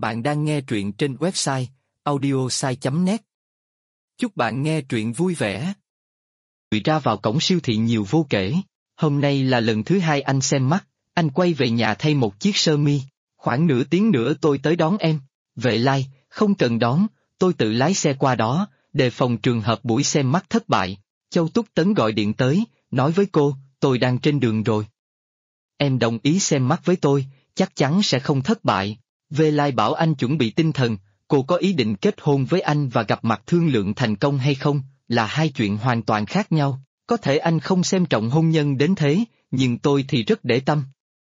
Bạn đang nghe truyện trên website audiosai.net. Chúc bạn nghe truyện vui vẻ. Người ra vào cổng siêu thị nhiều vô kể. Hôm nay là lần thứ hai anh xem mắt, anh quay về nhà thay một chiếc sơ mi. Khoảng nửa tiếng nữa tôi tới đón em. Vệ Lai, không cần đón, tôi tự lái xe qua đó, đề phòng trường hợp buổi xem mắt thất bại. Châu Túc Tấn gọi điện tới, nói với cô, tôi đang trên đường rồi. Em đồng ý xem mắt với tôi, chắc chắn sẽ không thất bại. Vệ Lai bảo anh chuẩn bị tinh thần, cô có ý định kết hôn với anh và gặp mặt thương lượng thành công hay không, là hai chuyện hoàn toàn khác nhau. Có thể anh không xem trọng hôn nhân đến thế, nhưng tôi thì rất để tâm.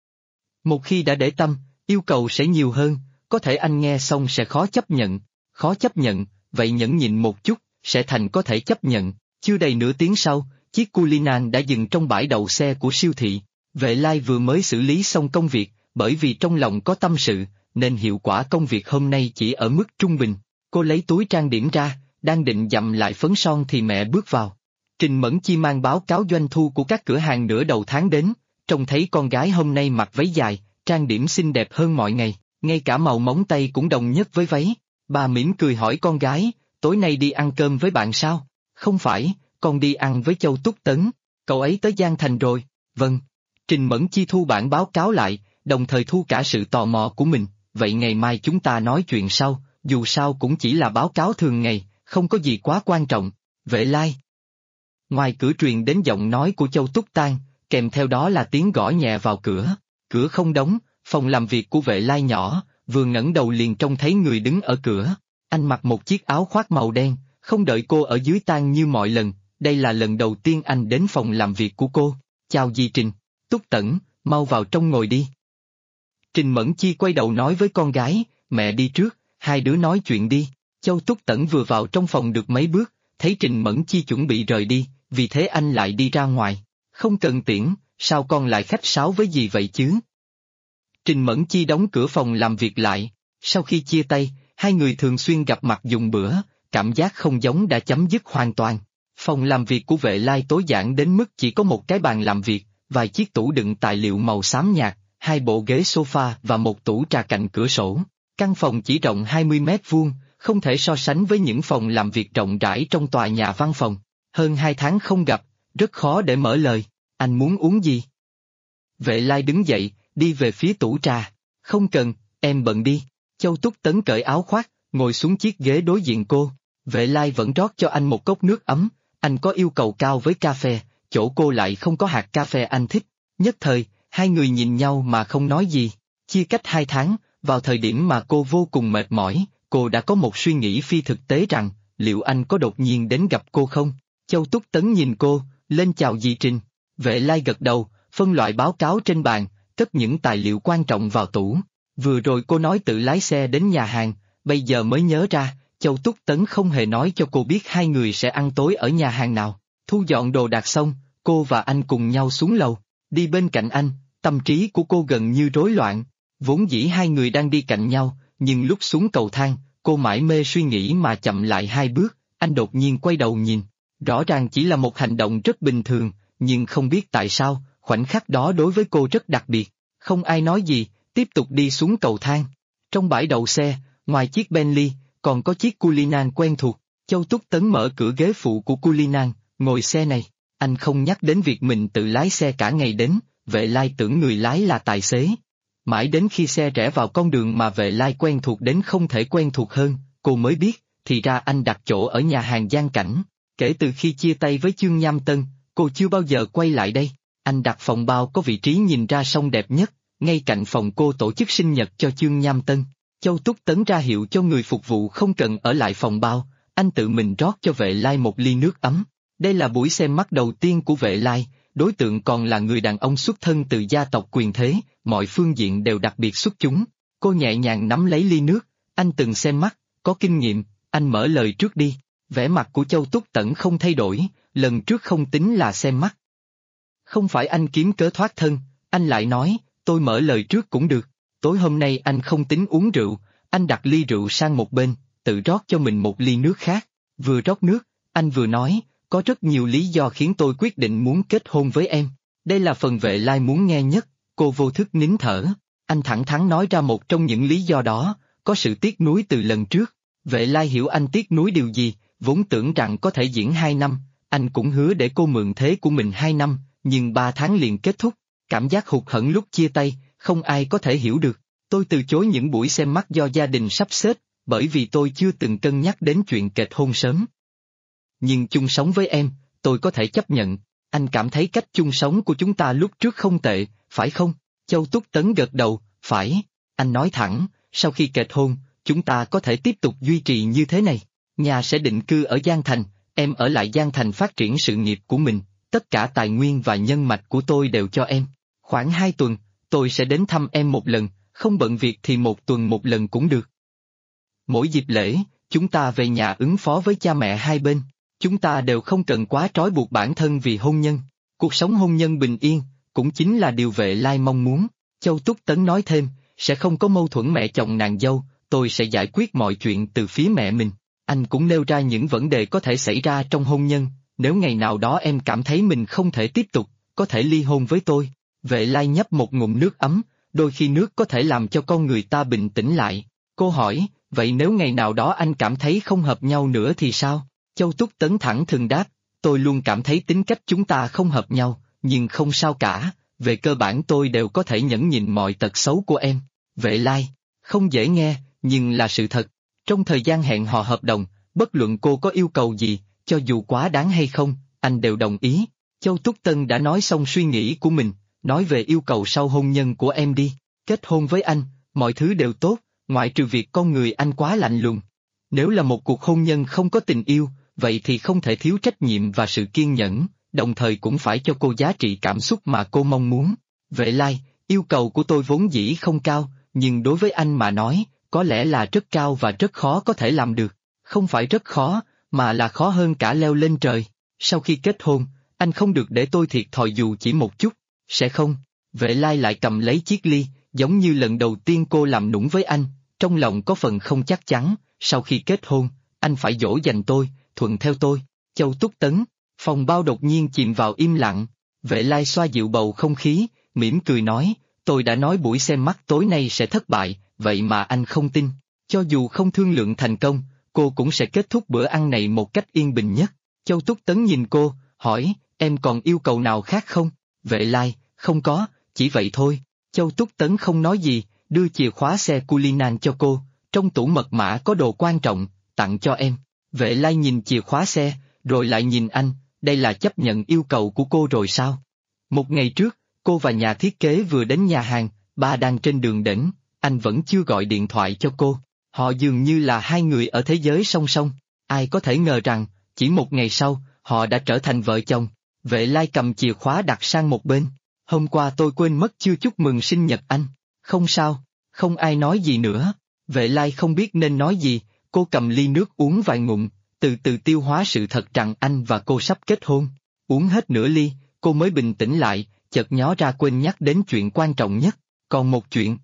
Một khi đã để tâm, yêu cầu sẽ nhiều hơn, có thể anh nghe xong sẽ khó chấp nhận, vậy nhẫn nhịn một chút, sẽ thành có thể chấp nhận. Chưa đầy nửa tiếng sau, chiếc Cullinan đã dừng trong bãi đậu xe của siêu thị. Vệ Lai vừa mới xử lý xong công việc, bởi vì trong lòng có tâm sự, nên hiệu quả công việc hôm nay chỉ ở mức trung bình. Cô lấy túi trang điểm ra, đang định dặm lại phấn son thì mẹ bước vào. Trình Mẫn Chi mang báo cáo doanh thu của các cửa hàng nửa đầu tháng đến, trông thấy con gái hôm nay mặc váy dài, trang điểm xinh đẹp hơn mọi ngày, ngay cả màu móng tay cũng đồng nhất với váy. Bà mỉm cười hỏi con gái, tối nay đi ăn cơm với bạn sao? Không phải, con đi ăn với Châu Túc Tấn, cậu ấy tới Giang Thành rồi. Vâng. Trình Mẫn Chi thu bản báo cáo lại, đồng thời thu cả sự tò mò của mình, vậy ngày mai chúng ta nói chuyện sau, dù sao cũng chỉ là báo cáo thường ngày, không có gì quá quan trọng. Vệ Lai. Ngoài cửa truyền đến giọng nói của Châu Túc Tang, kèm theo đó là tiếng gõ nhẹ vào cửa. Cửa không đóng, phòng làm việc của Vệ Lai nhỏ, vừa ngẩng đầu liền trông thấy người đứng ở cửa. Anh mặc một chiếc áo khoác màu đen, không đợi cô ở dưới Tang như mọi lần, đây là lần đầu tiên anh đến phòng làm việc của cô. Chào dì Trình, Túc Tẩn, mau vào trong ngồi đi. Trình Mẫn Chi quay đầu nói với con gái, mẹ đi trước, hai đứa nói chuyện đi. Châu Túc Tẩn vừa vào trong phòng được mấy bước, thấy Trình Mẫn Chi chuẩn bị rời đi, vì thế anh lại đi ra ngoài. Không cần tiễn, sao con lại khách sáo với dì vậy chứ? Trình Mẫn Chi đóng cửa phòng làm việc lại, sau khi chia tay, hai người thường xuyên gặp mặt dùng bữa, cảm giác không giống đã chấm dứt hoàn toàn. Phòng làm việc của Vệ Lai tối giản đến mức chỉ có một cái bàn làm việc, vài chiếc tủ đựng tài liệu màu xám nhạt, hai bộ ghế sofa và một tủ trà cạnh cửa sổ. Căn phòng chỉ rộng 20 mét vuông, không thể so sánh với những phòng làm việc rộng rãi trong tòa nhà văn phòng. Hơn 2 tháng không gặp, rất khó để mở lời. Anh muốn uống gì? Vệ Lai đứng dậy, đi về phía tủ trà. Không cần, em bận đi. Châu Túc Tấn cởi áo khoác, ngồi xuống chiếc ghế đối diện cô. Vệ Lai vẫn rót cho anh một cốc nước ấm. Anh có yêu cầu cao với cà phê, chỗ cô lại không có hạt cà phê anh thích. Nhất thời, hai người nhìn nhau mà không nói gì. Chia cách 2 tháng, vào thời điểm mà cô vô cùng mệt mỏi, cô đã có một suy nghĩ phi thực tế rằng, liệu anh có đột nhiên đến gặp cô không? Châu Túc Tấn nhìn cô, lên chào dì Trình. Vệ Lai gật đầu, phân loại báo cáo trên bàn, cất những tài liệu quan trọng vào tủ. Vừa rồi cô nói tự lái xe đến nhà hàng, bây giờ mới nhớ ra, Châu Túc Tấn không hề nói cho cô biết hai người sẽ ăn tối ở nhà hàng nào. Thu dọn đồ đạc xong, cô và anh cùng nhau xuống lầu, đi bên cạnh anh, tâm trí của cô gần như rối loạn. Vốn dĩ hai người đang đi cạnh nhau, nhưng lúc xuống cầu thang, cô mải mê suy nghĩ mà chậm lại 2 bước, anh đột nhiên quay đầu nhìn. Rõ ràng chỉ là một hành động rất bình thường, nhưng không biết tại sao, khoảnh khắc đó đối với cô rất đặc biệt. Không ai nói gì, tiếp tục đi xuống cầu thang. Trong bãi đậu xe, ngoài chiếc Bentley, còn có chiếc Cullinan quen thuộc. Châu Túc Tấn mở cửa ghế phụ của Cullinan, ngồi xe này. Anh không nhắc đến việc mình tự lái xe cả ngày đến, Vệ Lai tưởng người lái là tài xế. Mãi đến khi xe rẽ vào con đường mà Vệ Lai quen thuộc đến không thể quen thuộc hơn, cô mới biết, thì ra anh đặt chỗ ở nhà hàng Giang Cảnh. Kể từ khi chia tay với Chương Nham Tân, cô chưa bao giờ quay lại đây. Anh đặt phòng bao có vị trí nhìn ra sông đẹp nhất, ngay cạnh phòng cô tổ chức sinh nhật cho Chương Nham Tân. Châu Túc Tấn ra hiệu cho người phục vụ không cần ở lại phòng bao, anh tự mình rót cho Vệ Lai một ly nước ấm. Đây là buổi xem mắt đầu tiên của Vệ Lai, đối tượng còn là người đàn ông xuất thân từ gia tộc quyền thế, mọi phương diện đều đặc biệt xuất chúng. Cô nhẹ nhàng nắm lấy ly nước, anh từng xem mắt, có kinh nghiệm, anh mở lời trước đi. Vẻ mặt của Châu Túc Tẩn không thay đổi, lần trước không tính là xem mắt. Không phải anh kiếm cớ thoát thân, anh lại nói, tôi mở lời trước cũng được. Tối hôm nay anh không tính uống rượu, anh đặt ly rượu sang một bên, tự rót cho mình một ly nước khác. Vừa rót nước, anh vừa nói, có rất nhiều lý do khiến tôi quyết định muốn kết hôn với em. Đây là phần Vệ Lai muốn nghe nhất, cô vô thức nín thở. Anh thẳng thắn nói ra một trong những lý do đó, có sự tiếc nuối từ lần trước. Vệ Lai hiểu anh tiếc nuối điều gì, vốn tưởng rằng có thể diễn 2 năm, anh cũng hứa để cô mượn thế của mình 2 năm, nhưng 3 tháng liền kết thúc. Cảm giác hụt hẫng lúc chia tay, không ai có thể hiểu được. Tôi từ chối những buổi xem mắt do gia đình sắp xếp, bởi vì tôi chưa từng cân nhắc đến chuyện kết hôn sớm. Nhưng chung sống với em, tôi có thể chấp nhận. Anh cảm thấy cách chung sống của chúng ta lúc trước không tệ, phải không? Châu Túc Tấn gật đầu, phải. Anh nói thẳng, sau khi kết hôn, chúng ta có thể tiếp tục duy trì như thế này. Nhà sẽ định cư ở Giang Thành, em ở lại Giang Thành phát triển sự nghiệp của mình, tất cả tài nguyên và nhân mạch của tôi đều cho em. Khoảng 2 tuần, tôi sẽ đến thăm em một lần, không bận việc thì 1 tuần một lần cũng được. Mỗi dịp lễ, chúng ta về nhà ứng phó với cha mẹ hai bên. Chúng ta đều không cần quá trói buộc bản thân vì hôn nhân. Cuộc sống hôn nhân bình yên, cũng chính là điều Vệ Lai mong muốn. Châu Túc Tấn nói thêm, sẽ không có mâu thuẫn mẹ chồng nàng dâu, tôi sẽ giải quyết mọi chuyện từ phía mẹ mình. Anh cũng nêu ra những vấn đề có thể xảy ra trong hôn nhân, nếu ngày nào đó em cảm thấy mình không thể tiếp tục, có thể ly hôn với tôi. Vệ Lai nhấp một ngụm nước ấm, đôi khi nước có thể làm cho con người ta bình tĩnh lại. Cô hỏi, vậy nếu ngày nào đó anh cảm thấy không hợp nhau nữa thì sao? Châu Túc Tấn thẳng thừng đáp, tôi luôn cảm thấy tính cách chúng ta không hợp nhau, nhưng không sao cả, về cơ bản tôi đều có thể nhẫn nhịn mọi tật xấu của em. Vệ Lai, không dễ nghe, nhưng là sự thật. Trong thời gian hẹn hò hợp đồng, bất luận cô có yêu cầu gì, cho dù quá đáng hay không, anh đều đồng ý. Châu Túc Tấn đã nói xong suy nghĩ của mình, nói về yêu cầu sau hôn nhân của em đi. Kết hôn với anh, mọi thứ đều tốt, ngoại trừ việc con người anh quá lạnh lùng. Nếu là một cuộc hôn nhân không có tình yêu, vậy thì không thể thiếu trách nhiệm và sự kiên nhẫn, đồng thời cũng phải cho cô giá trị cảm xúc mà cô mong muốn. Vệ Lai, yêu cầu của tôi vốn dĩ không cao, nhưng đối với anh mà nói, có lẽ là rất cao và rất khó có thể làm được. Không phải rất khó, mà là khó hơn cả leo lên trời. Sau khi kết hôn, anh không được để tôi thiệt thòi dù chỉ một chút, sẽ không? Vệ Lai lại cầm lấy chiếc ly, giống như lần đầu tiên cô làm nũng với anh, trong lòng có phần không chắc chắn, sau khi kết hôn, anh phải dỗ dành tôi, thuận theo tôi. Châu Túc Tấn, phòng bao đột nhiên chìm vào im lặng. Vệ Lai xoa dịu bầu không khí, mỉm cười nói, tôi đã nói buổi xem mắt tối nay sẽ thất bại, vậy mà anh không tin. Cho dù không thương lượng thành công, cô cũng sẽ kết thúc bữa ăn này một cách yên bình nhất. Châu Túc Tấn nhìn cô, hỏi, em còn yêu cầu nào khác không? Vệ Lai, không có, chỉ vậy thôi. Châu Túc Tấn không nói gì, đưa chìa khóa xe Cullinan cho cô, trong tủ mật mã có đồ quan trọng, tặng cho em. Vệ Lai nhìn chìa khóa xe, rồi lại nhìn anh, đây là chấp nhận yêu cầu của cô rồi sao? Một ngày trước, cô và nhà thiết kế vừa đến nhà hàng, ba đang trên đường đến, anh vẫn chưa gọi điện thoại cho cô. Họ dường như là hai người ở thế giới song song, ai có thể ngờ rằng, chỉ một ngày sau, họ đã trở thành vợ chồng. Vệ Lai cầm chìa khóa đặt sang một bên. Hôm qua tôi quên mất chưa chúc mừng sinh nhật anh. Không sao, không ai nói gì nữa. Vệ Lai không biết nên nói gì, cô cầm ly nước uống vài ngụm, từ từ tiêu hóa sự thật rằng anh và cô sắp kết hôn. Uống hết nửa ly, cô mới bình tĩnh lại, chợt nhớ ra quên nhắc đến chuyện quan trọng nhất, còn một chuyện.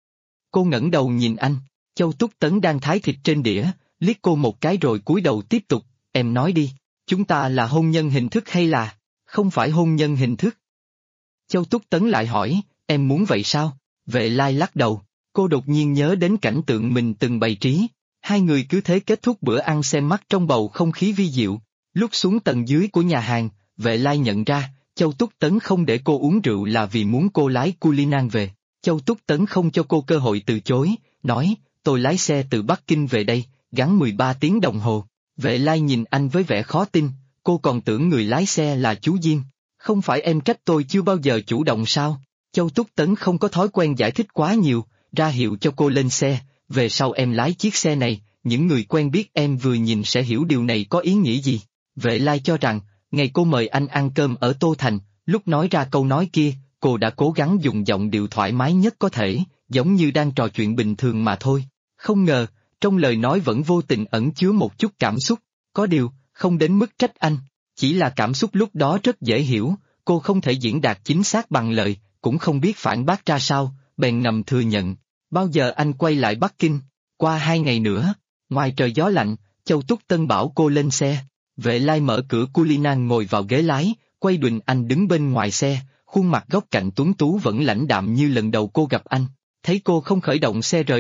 Cô ngẩng đầu nhìn anh, Châu Túc Tấn đang thái thịt trên đĩa, liếc cô một cái rồi cúi đầu tiếp tục, em nói đi, chúng ta là hôn nhân hình thức hay là, không phải hôn nhân hình thức? Châu Túc Tấn lại hỏi, em muốn vậy sao? Vệ Lai lắc đầu, cô đột nhiên nhớ đến cảnh tượng mình từng bày trí. Hai người cứ thế kết thúc bữa ăn xem mắt trong bầu không khí vi diệu. Lúc xuống tầng dưới của nhà hàng, Vệ Lai nhận ra, Châu Túc Tấn không để cô uống rượu là vì muốn cô lái Cullinan về. Châu Túc Tấn không cho cô cơ hội từ chối, nói, tôi lái xe từ Bắc Kinh về đây, gắn 13 tiếng đồng hồ. Vệ Lai nhìn anh với vẻ khó tin, cô còn tưởng người lái xe là chú Diêm. Không phải em trách tôi chưa bao giờ chủ động sao? Châu Túc Tấn không có thói quen giải thích quá nhiều, ra hiệu cho cô lên xe, về sau em lái chiếc xe này, những người quen biết em vừa nhìn sẽ hiểu điều này có ý nghĩa gì. Vệ Lai cho rằng, ngày cô mời anh ăn cơm ở Tô Thành, lúc nói ra câu nói kia, cô đã cố gắng dùng giọng điệu thoải mái nhất có thể, giống như đang trò chuyện bình thường mà thôi. Không ngờ, trong lời nói vẫn vô tình ẩn chứa một chút cảm xúc, có điều, không đến mức trách anh, chỉ là cảm xúc lúc đó rất dễ hiểu, cô không thể diễn đạt chính xác bằng lời, cũng không biết phản bác ra sao, bèn ngầm thừa nhận. Bao giờ anh quay lại Bắc Kinh? Qua 2 ngày nữa. Ngoài trời gió lạnh, Châu Túc Tấn bảo cô lên xe. Vệ Lai mở cửa Cullinan ngồi vào ghế lái, quay đùn anh đứng bên ngoài xe, khuôn mặt góc cạnh tuấn tú vẫn lãnh đạm như lần đầu cô gặp anh. Thấy cô không khởi động xe rời đi,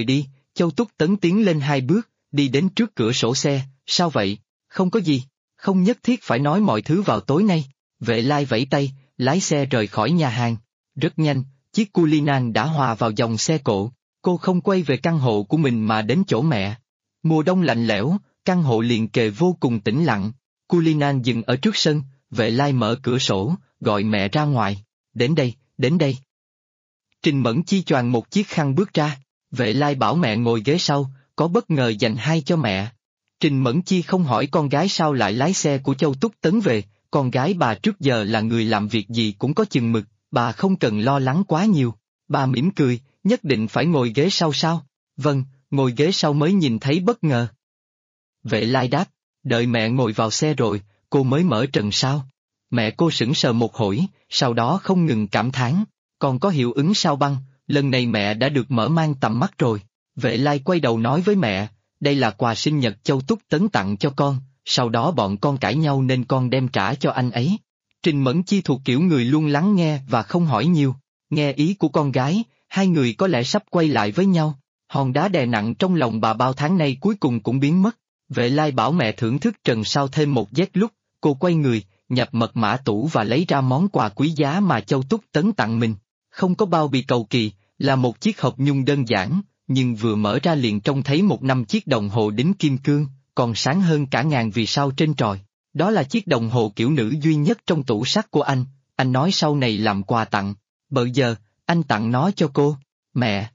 Châu Túc Tấn tiến lên 2 bước, đi đến trước cửa sổ xe, sao vậy, không có gì, không nhất thiết phải nói mọi thứ vào tối nay. Vệ Lai vẫy tay, lái xe rời khỏi nhà hàng. Rất nhanh, chiếc Cullinan đã hòa vào dòng xe cộ, cô không quay về căn hộ của mình mà đến chỗ mẹ. Mùa đông lạnh lẽo, căn hộ liền kề vô cùng tĩnh lặng. Cullinan dừng ở trước sân, Vệ Lai mở cửa sổ, gọi mẹ ra ngoài. Đến đây, đến đây. Trình Mẫn Chi choàng một chiếc khăn bước ra. Vệ Lai bảo mẹ ngồi ghế sau, có bất ngờ dành hai cho mẹ. Trình Mẫn Chi không hỏi con gái sao lại lái xe của Châu Túc Tấn về, con gái bà trước giờ là người làm việc gì cũng có chừng mực, bà không cần lo lắng quá nhiều. Bà mỉm cười, nhất định phải ngồi ghế sau sao? Vâng, ngồi ghế sau mới nhìn thấy bất ngờ. Vệ Lai đáp, đợi mẹ ngồi vào xe rồi, cô mới mở trần sao? Mẹ cô sững sờ một hồi, sau đó không ngừng cảm thán, còn có hiệu ứng sao băng, lần này mẹ đã được mở mang tầm mắt rồi. Vệ Lai quay đầu nói với mẹ, đây là quà sinh nhật Châu Túc Tấn tặng cho con, sau đó bọn con cãi nhau nên con đem trả cho anh ấy. Trình Mẫn Chi thuộc kiểu người luôn lắng nghe và không hỏi nhiều, nghe ý của con gái, hai người có lẽ sắp quay lại với nhau. Hòn đá đè nặng trong lòng bà bao tháng nay cuối cùng cũng biến mất. Vệ Lai bảo mẹ thưởng thức trần sau thêm một dép lúc, cô quay người, nhập mật mã tủ và lấy ra món quà quý giá mà Châu Túc Tấn tặng mình. Không có bao bì cầu kỳ, là một chiếc hộp nhung đơn giản, nhưng vừa mở ra liền trông thấy một 5 chiếc đồng hồ đính kim cương, còn sáng hơn cả ngàn vì sao trên tròi. Đó là chiếc đồng hồ kiểu nữ duy nhất trong tủ sắt của anh nói sau này làm quà tặng. Bợ giờ, anh tặng nó cho cô. Mẹ,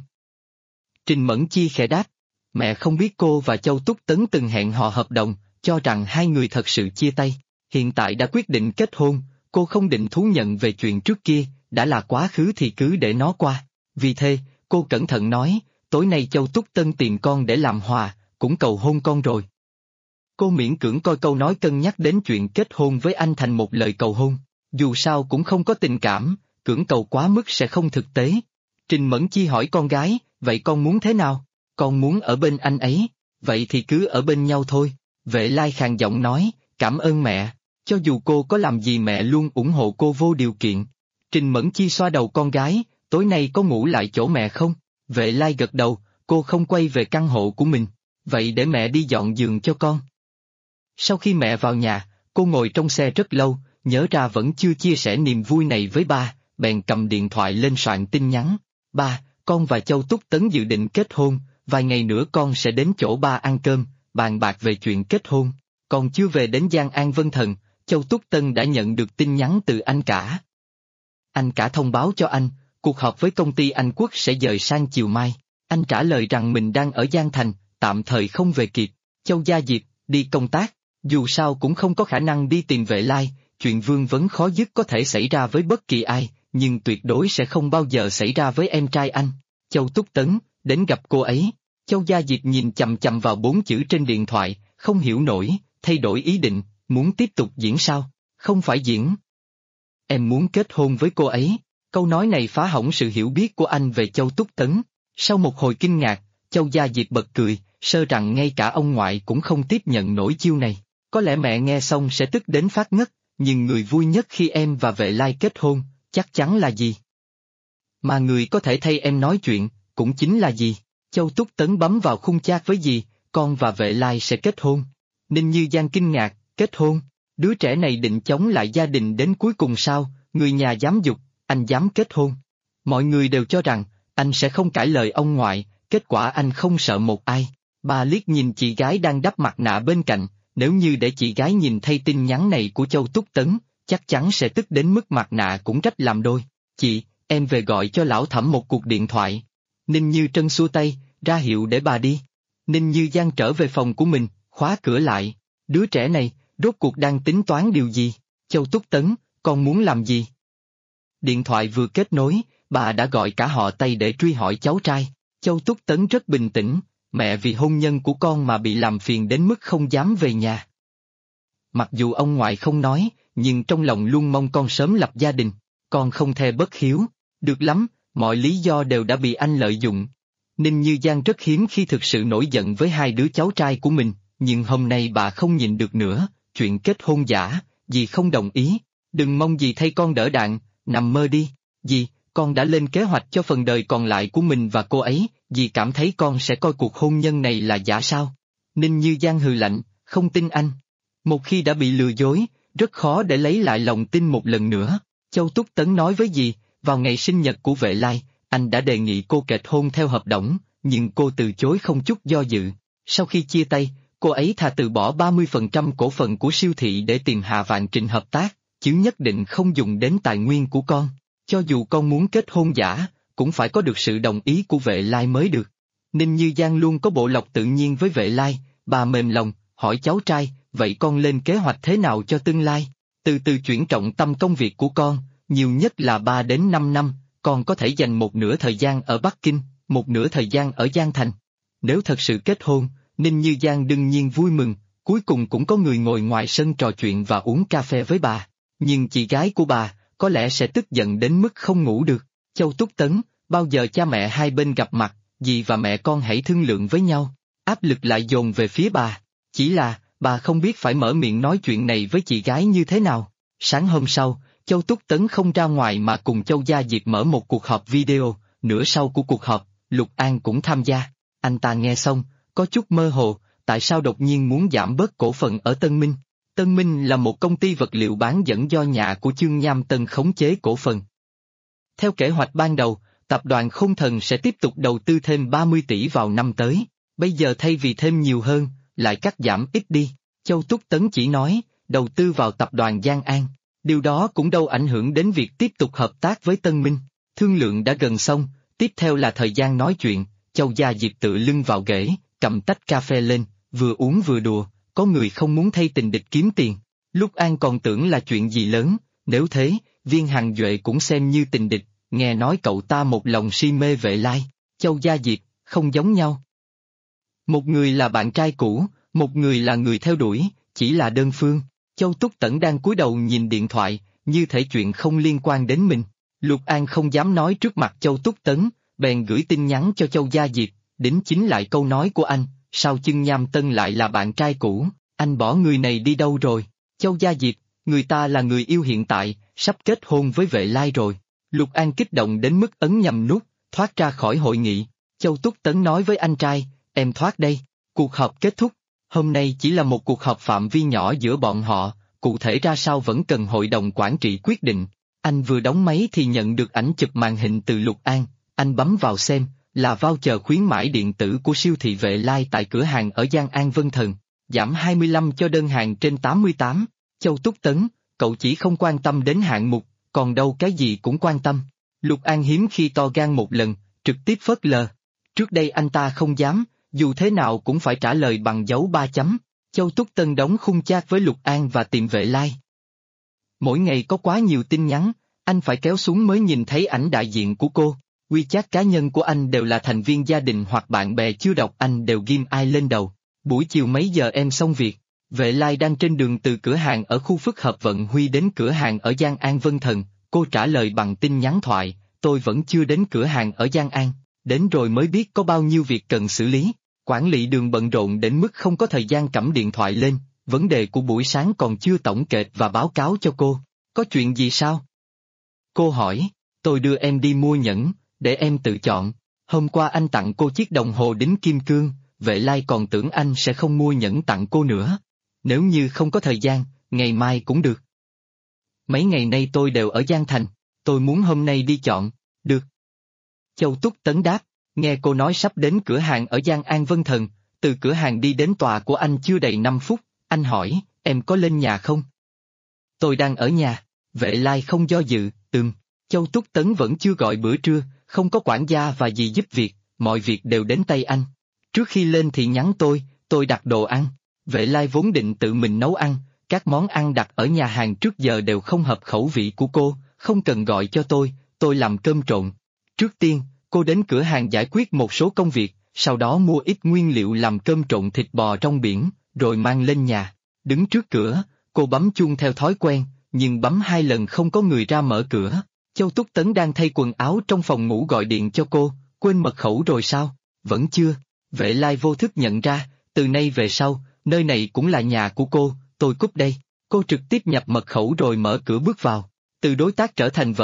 Trình Mẫn Chi khẽ đáp. Mẹ không biết cô và Châu Túc Tấn từng hẹn hò hợp đồng, cho rằng hai người thật sự chia tay. Hiện tại đã quyết định kết hôn, cô không định thú nhận về chuyện trước kia, đã là quá khứ thì cứ để nó qua. Vì thế, cô cẩn thận nói, tối nay Châu Túc Tấn tìm con để làm hòa, cũng cầu hôn con rồi. Cô miễn cưỡng coi câu nói cân nhắc đến chuyện kết hôn với anh thành một lời cầu hôn, dù sao cũng không có tình cảm, cưỡng cầu quá mức sẽ không thực tế. Trình Mẫn Chi hỏi con gái, vậy con muốn thế nào? Con muốn ở bên anh ấy, vậy thì cứ ở bên nhau thôi. Vệ Lai khàn giọng nói, cảm ơn mẹ, cho dù cô có làm gì mẹ luôn ủng hộ cô vô điều kiện. Trình Mẫn Chi xoa đầu con gái, tối nay có ngủ lại chỗ mẹ không? Vệ Lai gật đầu, cô không quay về căn hộ của mình, vậy để mẹ đi dọn giường cho con. Sau khi mẹ vào nhà, cô ngồi trong xe rất lâu, nhớ ra vẫn chưa chia sẻ niềm vui này với ba, bèn cầm điện thoại lên soạn tin nhắn. Ba, con và Châu Túc Tấn dự định kết hôn, vài ngày nữa con sẽ đến chỗ ba ăn cơm, bàn bạc về chuyện kết hôn. Còn chưa về đến Giang An Vân Thần, Châu Túc Tấn đã nhận được tin nhắn từ anh cả. Anh cả thông báo cho anh, cuộc họp với công ty Anh Quốc sẽ dời sang chiều mai. Anh trả lời rằng mình đang ở Giang Thành, tạm thời không về kịp. Châu Gia Diệp, đi công tác, dù sao cũng không có khả năng đi tìm Vệ Lai, chuyện vương vấn khó dứt có thể xảy ra với bất kỳ ai, nhưng tuyệt đối sẽ không bao giờ xảy ra với em trai anh. Châu Túc Tấn, đến gặp cô ấy. Châu Gia Diệp nhìn chằm chằm vào 4 chữ trên điện thoại, không hiểu nổi, thay đổi ý định, muốn tiếp tục diễn sao? Không phải diễn. Em muốn kết hôn với cô ấy. Câu nói này phá hỏng sự hiểu biết của anh về Châu Túc Tấn. Sau một hồi kinh ngạc, Châu Gia Diệp bật cười, sơ rằng ngay cả ông ngoại cũng không tiếp nhận nổi chiêu này. Có lẽ mẹ nghe xong sẽ tức đến phát ngất, nhưng người vui nhất khi em và Vệ Lai kết hôn, chắc chắn là gì? Mà người có thể thay em nói chuyện, cũng chính là gì? Châu Túc Tấn bấm vào khung chat với gì, con và Vệ Lai sẽ kết hôn. Ninh Như Giang kinh ngạc, kết hôn? Đứa trẻ này định chống lại gia đình đến cuối cùng sao? Người nhà dám dục, anh dám kết hôn. Mọi người đều cho rằng, anh sẽ không cãi lời ông ngoại, kết quả anh không sợ một ai. Bà liếc nhìn chị gái đang đắp mặt nạ bên cạnh, nếu như để chị gái nhìn thấy tin nhắn này của Châu Túc Tấn, chắc chắn sẽ tức đến mức mặt nạ cũng rách làm đôi. Chị, em về gọi cho lão Thẩm một cuộc điện thoại. Ninh Như Trân xua tay, ra hiệu để bà đi. Ninh Như Giang trở về phòng của mình, khóa cửa lại. Đứa trẻ này, rốt cuộc đang tính toán điều gì? Châu Túc Tấn, con muốn làm gì? Điện thoại vừa kết nối, bà đã gọi cả họ Tây để truy hỏi cháu trai. Châu Túc Tấn rất bình tĩnh, mẹ vì hôn nhân của con mà bị làm phiền đến mức không dám về nhà. Mặc dù ông ngoại không nói, nhưng trong lòng luôn mong con sớm lập gia đình. Con không thề bất hiếu, được lắm, mọi lý do đều đã bị anh lợi dụng. Ninh Như Giang rất hiếm khi thực sự nổi giận với hai đứa cháu trai của mình, nhưng hôm nay bà không nhịn được nữa, chuyện kết hôn giả, dì không đồng ý, đừng mong dì thay con đỡ đạn, nằm mơ đi. Dì, con đã lên kế hoạch cho phần đời còn lại của mình và cô ấy, dì cảm thấy con sẽ coi cuộc hôn nhân này là giả sao? Ninh Như Giang hừ lạnh, không tin anh. Một khi đã bị lừa dối, rất khó để lấy lại lòng tin một lần nữa. Châu Túc Tấn nói với dì, vào ngày sinh nhật của Vệ Lai, anh đã đề nghị cô kết hôn theo hợp đồng, nhưng cô từ chối không chút do dự. Sau khi chia tay, cô ấy thà từ bỏ 30% cổ phần của siêu thị để tìm Hạ Vạn Trịnh hợp tác, chứ nhất định không dùng đến tài nguyên của con. Cho dù con muốn kết hôn giả, cũng phải có được sự đồng ý của Vệ Lai mới được. Ninh Như Giang luôn có bộ lọc tự nhiên với Vệ Lai, bà mềm lòng, hỏi cháu trai, vậy con lên kế hoạch thế nào cho tương lai? Từ từ chuyển trọng tâm công việc của con, nhiều nhất là 3 đến 5 năm, con có thể dành một nửa thời gian ở Bắc Kinh, một nửa thời gian ở Giang Thành. Nếu thật sự kết hôn, Ninh Như Giang đương nhiên vui mừng, cuối cùng cũng có người ngồi ngoài sân trò chuyện và uống cà phê với bà. Nhưng chị gái của bà, có lẽ sẽ tức giận đến mức không ngủ được. Châu Túc Tấn, bao giờ cha mẹ hai bên gặp mặt, dì và mẹ con hãy thương lượng với nhau. Áp lực lại dồn về phía bà. Chỉ là, bà không biết phải mở miệng nói chuyện này với chị gái như thế nào. Sáng hôm sau, Châu Túc Tấn không ra ngoài mà cùng Châu Gia Diệp mở một cuộc họp video. Nửa sau của cuộc họp, Lục An cũng tham gia. Anh ta nghe xong, có chút mơ hồ, tại sao đột nhiên muốn giảm bớt cổ phần ở Tân Minh? Tân Minh là một công ty vật liệu bán dẫn do nhà của Chương Nham Tân khống chế cổ phần. Theo kế hoạch ban đầu, tập đoàn Khôn Thần sẽ tiếp tục đầu tư thêm 30 tỷ vào năm tới, bây giờ thay vì thêm nhiều hơn, lại cắt giảm ít đi. Châu Túc Tấn chỉ nói, đầu tư vào tập đoàn Giang An, điều đó cũng đâu ảnh hưởng đến việc tiếp tục hợp tác với Tân Minh. Thương lượng đã gần xong, tiếp theo là thời gian nói chuyện. Châu Gia Diệp tựa lưng vào ghế, cầm tách cà phê lên, vừa uống vừa đùa, có người không muốn thay tình địch kiếm tiền. Lúc An còn tưởng là chuyện gì lớn, nếu thế, Viên Hằng Duệ cũng xem như tình địch, nghe nói cậu ta một lòng si mê Vệ Lai. Châu Gia Diệp, không giống nhau. Một người là bạn trai cũ, một người là người theo đuổi, chỉ là đơn phương. Châu Túc Tẫn đang cúi đầu nhìn điện thoại, như thể chuyện không liên quan đến mình. Lục An không dám nói trước mặt Châu Túc Tấn, bèn gửi tin nhắn cho Châu Gia Diệp, đính chính lại câu nói của anh, sao Chương Nham Tân lại là bạn trai cũ, anh bỏ người này đi đâu rồi? Châu Gia Diệp, người ta là người yêu hiện tại, sắp kết hôn với Vệ Lai rồi. Lục An kích động đến mức ấn nhầm nút, thoát ra khỏi hội nghị. Châu Túc Tấn nói với anh trai, em thoát đây. Cuộc họp kết thúc, hôm nay chỉ là một cuộc họp phạm vi nhỏ giữa bọn họ, cụ thể ra sao vẫn cần hội đồng quản trị quyết định. Anh vừa đóng máy thì nhận được ảnh chụp màn hình từ Lục An, anh bấm vào xem, là voucher khuyến mãi điện tử của siêu thị Vệ Lai tại cửa hàng ở Giang An Vân Thần, giảm 25 cho đơn hàng trên 88. Châu Túc Tấn, cậu chỉ không quan tâm đến hạng mục, còn đâu cái gì cũng quan tâm. Lục An hiếm khi to gan một lần, trực tiếp phớt lờ. Trước đây anh ta không dám, dù thế nào cũng phải trả lời bằng dấu 3 chấm. Châu Túc Tấn đóng khung chat với Lục An và tìm Vệ Lai. Mỗi ngày có quá nhiều tin nhắn, anh phải kéo xuống mới nhìn thấy ảnh đại diện của cô. WeChat cá nhân của anh đều là thành viên gia đình hoặc bạn bè chưa đọc anh đều ghim ai lên đầu. Buổi chiều mấy giờ em xong việc? Vệ Lai đang trên đường từ cửa hàng ở khu phức hợp Vận Huy đến cửa hàng ở Giang An Vân Thần, cô trả lời bằng tin nhắn thoại, tôi vẫn chưa đến cửa hàng ở Giang An, đến rồi mới biết có bao nhiêu việc cần xử lý. Quản lý đường bận rộn đến mức không có thời gian cắm điện thoại lên, vấn đề của buổi sáng còn chưa tổng kết và báo cáo cho cô. Có chuyện gì sao? Cô hỏi, tôi đưa em đi mua nhẫn, để em tự chọn. Hôm qua anh tặng cô chiếc đồng hồ đính kim cương, Vệ Lai còn tưởng anh sẽ không mua nhẫn tặng cô nữa. Nếu như không có thời gian, ngày mai cũng được. Mấy ngày nay tôi đều ở Giang Thành, tôi muốn hôm nay đi chọn, được. Châu Túc Tấn đáp, nghe cô nói sắp đến cửa hàng ở Giang An Vân Thần, từ cửa hàng đi đến tòa của anh chưa đầy 5 phút, anh hỏi, em có lên nhà không? Tôi đang ở nhà, Vệ Lai không do dự, Châu Túc Tấn vẫn chưa gọi bữa trưa, không có quản gia và gì giúp việc, mọi việc đều đến tay anh. Trước khi lên thì nhắn tôi đặt đồ ăn. Vệ Lai vốn định tự mình nấu ăn, các món ăn đặt ở nhà hàng trước giờ đều không hợp khẩu vị của cô, không cần gọi cho tôi làm cơm trộn. Trước tiên, cô đến cửa hàng giải quyết một số công việc, sau đó mua ít nguyên liệu làm cơm trộn thịt bò trong biển, rồi mang lên nhà. Đứng trước cửa, cô bấm chuông theo thói quen, nhưng bấm 2 lần không có người ra mở cửa. Châu Túc Tấn đang thay quần áo trong phòng ngủ gọi điện cho cô, quên mật khẩu rồi sao? Vẫn chưa. Vệ Lai vô thức nhận ra, từ nay về sau, nơi này cũng là nhà của cô, tôi cúp đây. Cô trực tiếp nhập mật khẩu rồi mở cửa bước vào. Từ đối tác trở thành vợ,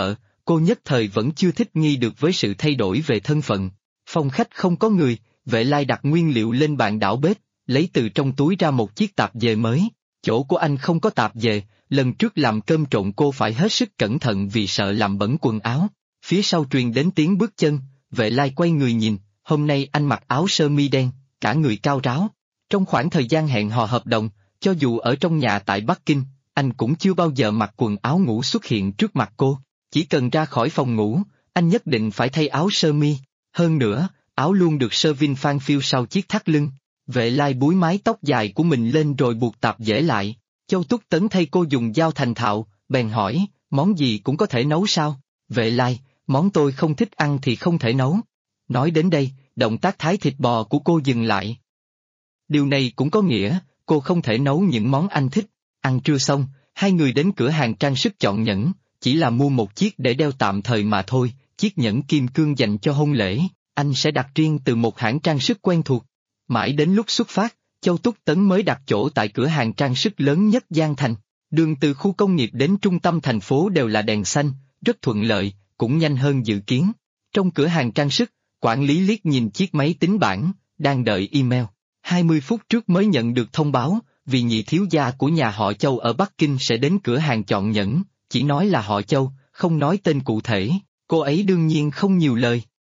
cô nhất thời vẫn chưa thích nghi được với sự thay đổi về thân phận. Phòng khách không có người, Vệ Lai đặt nguyên liệu lên bàn đảo bếp, lấy từ trong túi ra một chiếc tạp dề mới. Chỗ của anh không có tạp dề, lần trước làm cơm trộn cô phải hết sức cẩn thận vì sợ làm bẩn quần áo. Phía sau truyền đến tiếng bước chân, Vệ Lai quay người nhìn, hôm nay anh mặc áo sơ mi đen, cả người cao ráo. Trong khoảng thời gian hẹn hò hợp đồng, cho dù ở trong nhà tại Bắc Kinh, anh cũng chưa bao giờ mặc quần áo ngủ xuất hiện trước mặt cô. Chỉ cần ra khỏi phòng ngủ, anh nhất định phải thay áo sơ mi. Hơn nữa, áo luôn được sơ vin phang phiu sau chiếc thắt lưng. Vệ Lai búi mái tóc dài của mình lên rồi buộc tạp dễ lại. Châu Túc Tấn thay cô dùng dao thành thạo, bèn hỏi, món gì cũng có thể nấu sao? Vệ Lai, món tôi không thích ăn thì không thể nấu. Nói đến đây, động tác thái thịt bò của cô dừng lại. Điều này cũng có nghĩa, cô không thể nấu những món anh thích. Ăn trưa xong, hai người đến cửa hàng trang sức chọn nhẫn, chỉ là mua một chiếc để đeo tạm thời mà thôi, chiếc nhẫn kim cương dành cho hôn lễ, anh sẽ đặt riêng từ một hãng trang sức quen thuộc. Mãi đến lúc xuất phát, Châu Túc Tấn mới đặt chỗ tại cửa hàng trang sức lớn nhất Giang Thành. Đường từ khu công nghiệp đến trung tâm thành phố đều là đèn xanh, rất thuận lợi, cũng nhanh hơn dự kiến. Trong cửa hàng trang sức, quản lý liếc nhìn chiếc máy tính bảng, đang đợi email. 20 phút trước mới nhận được thông báo, vì nhị thiếu gia của nhà họ Châu ở Bắc Kinh sẽ đến cửa hàng chọn nhẫn, chỉ nói là họ Châu, không nói tên cụ thể, cô ấy đương nhiên không nhiều lời.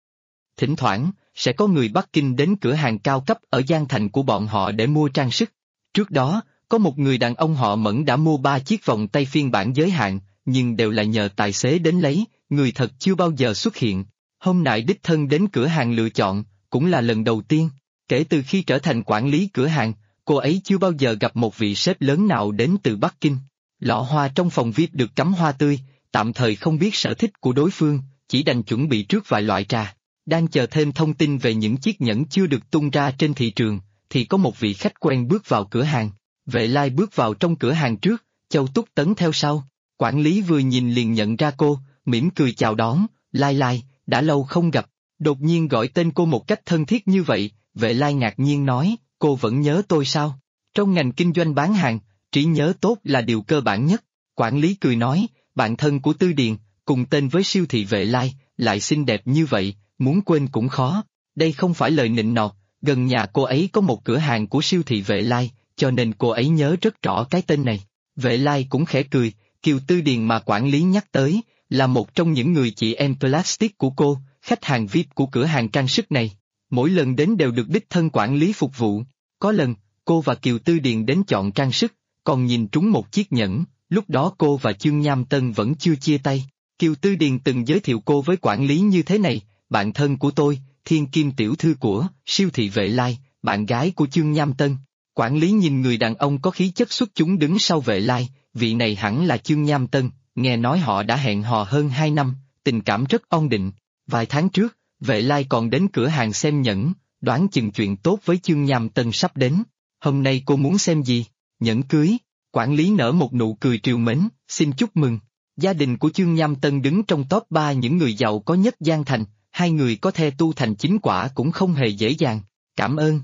Thỉnh thoảng, sẽ có người Bắc Kinh đến cửa hàng cao cấp ở Giang Thành của bọn họ để mua trang sức. Trước đó, có một người đàn ông họ Mẫn đã mua 3 chiếc vòng tay phiên bản giới hạn, nhưng đều là nhờ tài xế đến lấy, người thật chưa bao giờ xuất hiện. Hôm nay đích thân đến cửa hàng lựa chọn, cũng là lần đầu tiên. Kể từ khi trở thành quản lý cửa hàng, cô ấy chưa bao giờ gặp một vị sếp lớn nào đến từ Bắc Kinh. Lọ hoa trong phòng VIP được cắm hoa tươi, tạm thời không biết sở thích của đối phương, chỉ đành chuẩn bị trước vài loại trà. Đang chờ thêm thông tin về những chiếc nhẫn chưa được tung ra trên thị trường, thì có một vị khách quen bước vào cửa hàng. Vệ Lai bước vào trong cửa hàng trước, Châu Túc Tấn theo sau. Quản lý vừa nhìn liền nhận ra cô, mỉm cười chào đón, Lai Lai, đã lâu không gặp. Đột nhiên gọi tên cô một cách thân thiết như vậy, Vệ Lai ngạc nhiên nói, cô vẫn nhớ tôi sao? Trong ngành kinh doanh bán hàng, trí nhớ tốt là điều cơ bản nhất. Quản lý cười nói, bạn thân của Tư Điền, cùng tên với siêu thị Vệ Lai, lại xinh đẹp như vậy, muốn quên cũng khó. Đây không phải lời nịnh nọt, gần nhà cô ấy có một cửa hàng của siêu thị Vệ Lai, cho nên cô ấy nhớ rất rõ cái tên này. Vệ Lai cũng khẽ cười, Kiều Tư Điền mà quản lý nhắc tới, là một trong những người chị em plastic của cô, khách hàng VIP của cửa hàng trang sức này. Mỗi lần đến đều được đích thân quản lý phục vụ. Có lần, cô và Kiều Tư Điền đến chọn trang sức, còn nhìn trúng một chiếc nhẫn, lúc đó cô và Chương Nham Tân vẫn chưa chia tay. Kiều Tư Điền từng giới thiệu cô với quản lý như thế này, bạn thân của tôi, thiên kim tiểu thư của siêu thị Vệ Lai, bạn gái của Chương Nham Tân. Quản lý nhìn người đàn ông có khí chất xuất chúng đứng sau Vệ Lai, vị này hẳn là Chương Nham Tân, nghe nói họ đã hẹn hò hơn 2 năm, tình cảm rất ôn định. Vài tháng trước, Vệ Lai còn đến cửa hàng xem nhẫn, đoán chừng chuyện tốt với Chương Nham Tân sắp đến. Hôm nay cô muốn xem gì? Nhẫn cưới. Quản lý nở một nụ cười trìu mến, xin chúc mừng. Gia đình của Chương Nham Tân đứng trong top 3 những người giàu có nhất Giang Thành, hai người có thể tu thành chính quả cũng không hề dễ dàng, cảm ơn.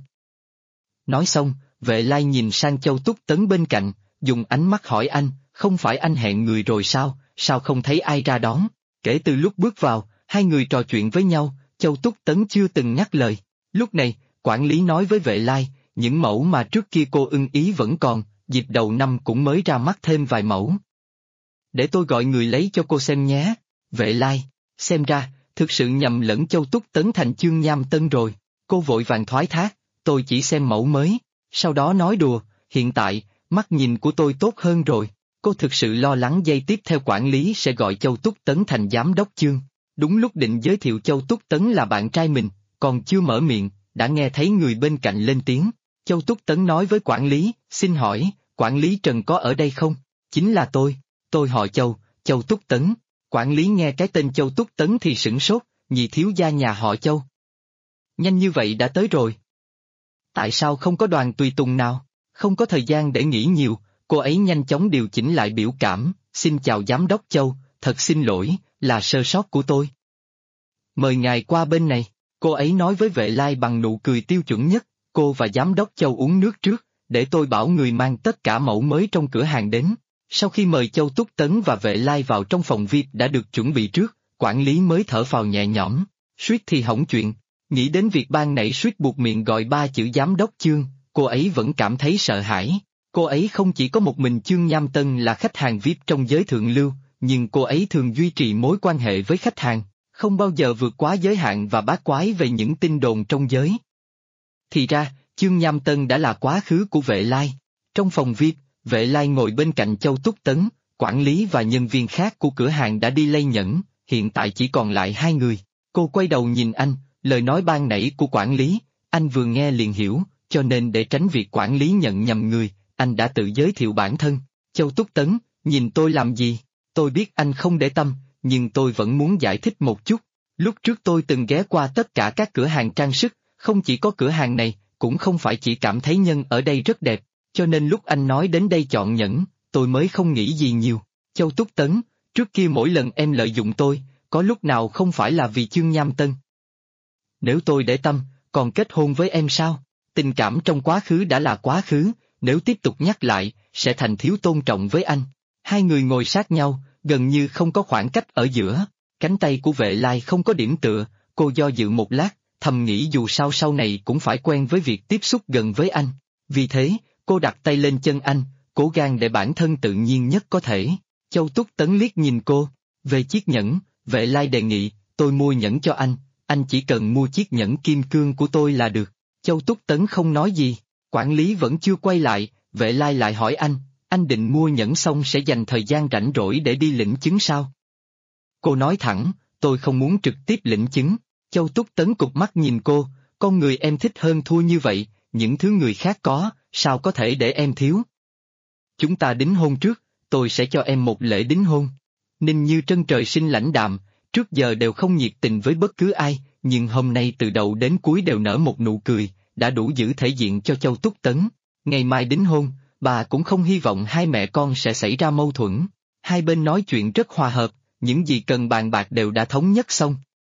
Nói xong, Vệ Lai nhìn sang Châu Túc Tấn bên cạnh, dùng ánh mắt hỏi anh, không phải anh hẹn người rồi sao không thấy ai ra đón? Kể từ lúc bước vào, hai người trò chuyện với nhau, Châu Túc Tấn chưa từng nhắc lời. Lúc này, quản lý nói với Vệ Lai, những mẫu mà trước kia cô ưng ý vẫn còn, dịp đầu năm cũng mới ra mắt thêm vài mẫu. Để tôi gọi người lấy cho cô xem nhé. Vệ Lai, xem ra, thực sự nhầm lẫn Châu Túc Tấn thành Chương Nham Tân rồi. Cô vội vàng thoái thác, tôi chỉ xem mẫu mới. Sau đó nói đùa, hiện tại, mắt nhìn của tôi tốt hơn rồi. Cô thực sự lo lắng giây tiếp theo quản lý sẽ gọi Châu Túc Tấn thành giám đốc Chương. Đúng lúc định giới thiệu Châu Túc Tấn là bạn trai mình, còn chưa mở miệng, đã nghe thấy người bên cạnh lên tiếng. Châu Túc Tấn nói với quản lý, xin hỏi, quản lý Trần có ở đây không? Chính là tôi họ Châu, Châu Túc Tấn. Quản lý nghe cái tên Châu Túc Tấn thì sửng sốt, nhị thiếu gia nhà họ Châu. Nhanh như vậy đã tới rồi. Tại sao không có đoàn tùy tùng nào? Không có thời gian để nghĩ nhiều, cô ấy nhanh chóng điều chỉnh lại biểu cảm, xin chào giám đốc Châu, thật xin lỗi, là sơ sót của tôi. Mời ngài qua bên này, cô ấy nói với Vệ Lai bằng nụ cười tiêu chuẩn nhất, cô và giám đốc Châu uống nước trước, để tôi bảo người mang tất cả mẫu mới trong cửa hàng đến. Sau khi mời Châu Túc Tấn và Vệ Lai vào trong phòng VIP đã được chuẩn bị trước, quản lý mới thở phào nhẹ nhõm, suýt thì hỏng chuyện. Nghĩ đến việc ban nãy suýt buộc miệng gọi 3 chữ giám đốc Chương, cô ấy vẫn cảm thấy sợ hãi. Cô ấy không chỉ có một mình Chương Nham Tân là khách hàng VIP trong giới thượng lưu, nhưng cô ấy thường duy trì mối quan hệ với khách hàng, không bao giờ vượt quá giới hạn và bát quái về những tin đồn trong giới. Thì ra, Chương Nham Tân đã là quá khứ của Vệ Lai. Trong phòng VIP, Vệ Lai ngồi bên cạnh Châu Túc Tấn, quản lý và nhân viên khác của cửa hàng đã đi lây nhẫn, hiện tại chỉ còn lại 2 người. Cô quay đầu nhìn anh, lời nói ban nãy của quản lý, anh vừa nghe liền hiểu, cho nên để tránh việc quản lý nhận nhầm người, anh đã tự giới thiệu bản thân. Châu Túc Tấn, nhìn tôi làm gì? Tôi biết anh không để tâm, nhưng tôi vẫn muốn giải thích một chút. Lúc trước tôi từng ghé qua tất cả các cửa hàng trang sức, không chỉ có cửa hàng này, cũng không phải chỉ cảm thấy nhân ở đây rất đẹp, cho nên lúc anh nói đến đây chọn nhẫn, tôi mới không nghĩ gì nhiều. Châu Túc Tấn, trước kia mỗi lần em lợi dụng tôi, có lúc nào không phải là vì Chương Nham Tân? Nếu tôi để tâm, còn kết hôn với em sao? Tình cảm trong quá khứ đã là quá khứ, nếu tiếp tục nhắc lại, sẽ thành thiếu tôn trọng với anh. Hai người ngồi sát nhau, gần như không có khoảng cách ở giữa, cánh tay của Vệ Lai không có điểm tựa, cô do dự một lát, thầm nghĩ dù sao sau này cũng phải quen với việc tiếp xúc gần với anh. Vì thế, cô đặt tay lên chân anh, cố gắng để bản thân tự nhiên nhất có thể. Châu Túc Tấn liếc nhìn cô, về chiếc nhẫn, Vệ Lai đề nghị, tôi mua nhẫn cho anh chỉ cần mua chiếc nhẫn kim cương của tôi là được. Châu Túc Tấn không nói gì, quản lý vẫn chưa quay lại, Vệ Lai lại hỏi anh định mua nhẫn xong sẽ dành thời gian rảnh rỗi để đi lĩnh chứng sao? Cô nói thẳng, tôi không muốn trực tiếp lĩnh chứng. Châu Túc Tấn cụp mắt nhìn cô, con người em thích hơn thua như vậy, những thứ người khác có, sao có thể để em thiếu? Chúng ta đính hôn trước, tôi sẽ cho em một lễ đính hôn. Ninh Như Trân trời sinh lãnh đạm, trước giờ đều không nhiệt tình với bất cứ ai, nhưng hôm nay từ đầu đến cuối đều nở một nụ cười, đã đủ giữ thể diện cho Châu Túc Tấn. Ngày mai đính hôn, bà cũng không hy vọng hai mẹ con sẽ xảy ra mâu thuẫn. Hai bên nói chuyện rất hòa hợp, những gì cần bàn bạc đều đã thống nhất xong.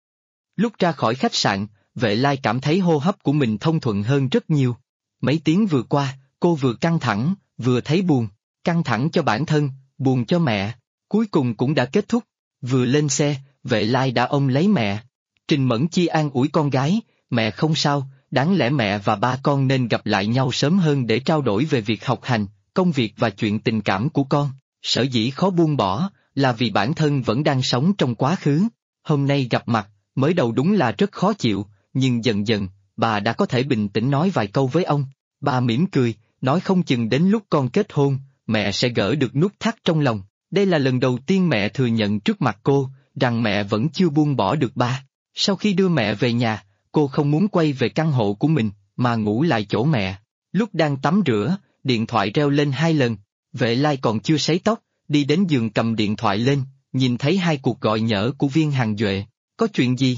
Lúc ra khỏi khách sạn, Vệ Lai cảm thấy hô hấp của mình thông thuận hơn rất nhiều. Mấy tiếng vừa qua, cô vừa căng thẳng, vừa thấy buồn, căng thẳng cho bản thân, buồn cho mẹ, cuối cùng cũng đã kết thúc. Vừa lên xe, Vệ Lai đã ôm lấy mẹ. Trình Mẫn Chi an ủi con gái, mẹ không sao, đáng lẽ mẹ và ba con nên gặp lại nhau sớm hơn để trao đổi về việc học hành, công việc và chuyện tình cảm của con. Sở dĩ khó buông bỏ, là vì bản thân vẫn đang sống trong quá khứ. Hôm nay gặp mặt, mới đầu đúng là rất khó chịu, nhưng dần dần, bà đã có thể bình tĩnh nói vài câu với ông. Bà mỉm cười, nói không chừng đến lúc con kết hôn, mẹ sẽ gỡ được nút thắt trong lòng. Đây là lần đầu tiên mẹ thừa nhận trước mặt cô, rằng mẹ vẫn chưa buông bỏ được ba. Sau khi đưa mẹ về nhà, cô không muốn quay về căn hộ của mình, mà ngủ lại chỗ mẹ. Lúc đang tắm rửa, điện thoại reo lên 2 lần. Vệ Lai còn chưa sấy tóc, đi đến giường cầm điện thoại lên, nhìn thấy 2 cuộc gọi nhỡ của Viên Hằng Duệ. Có chuyện gì?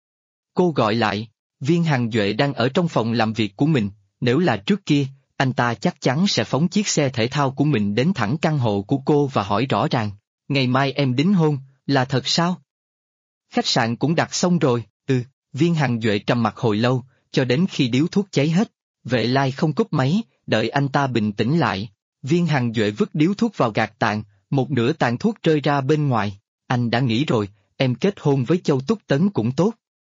Cô gọi lại, Viên Hằng Duệ đang ở trong phòng làm việc của mình, nếu là trước kia, anh ta chắc chắn sẽ phóng chiếc xe thể thao của mình đến thẳng căn hộ của cô và hỏi rõ ràng, ngày mai em đính hôn, là thật sao? Khách sạn cũng đặt xong rồi, Viên Hằng Duệ trầm mặc hồi lâu, cho đến khi điếu thuốc cháy hết. Vệ Lai không cúp máy, đợi anh ta bình tĩnh lại. Viên Hằng Duệ vứt điếu thuốc vào gạt tàn, một nửa tàn thuốc rơi ra bên ngoài. Anh đã nghĩ rồi, em kết hôn với Châu Túc Tấn cũng tốt.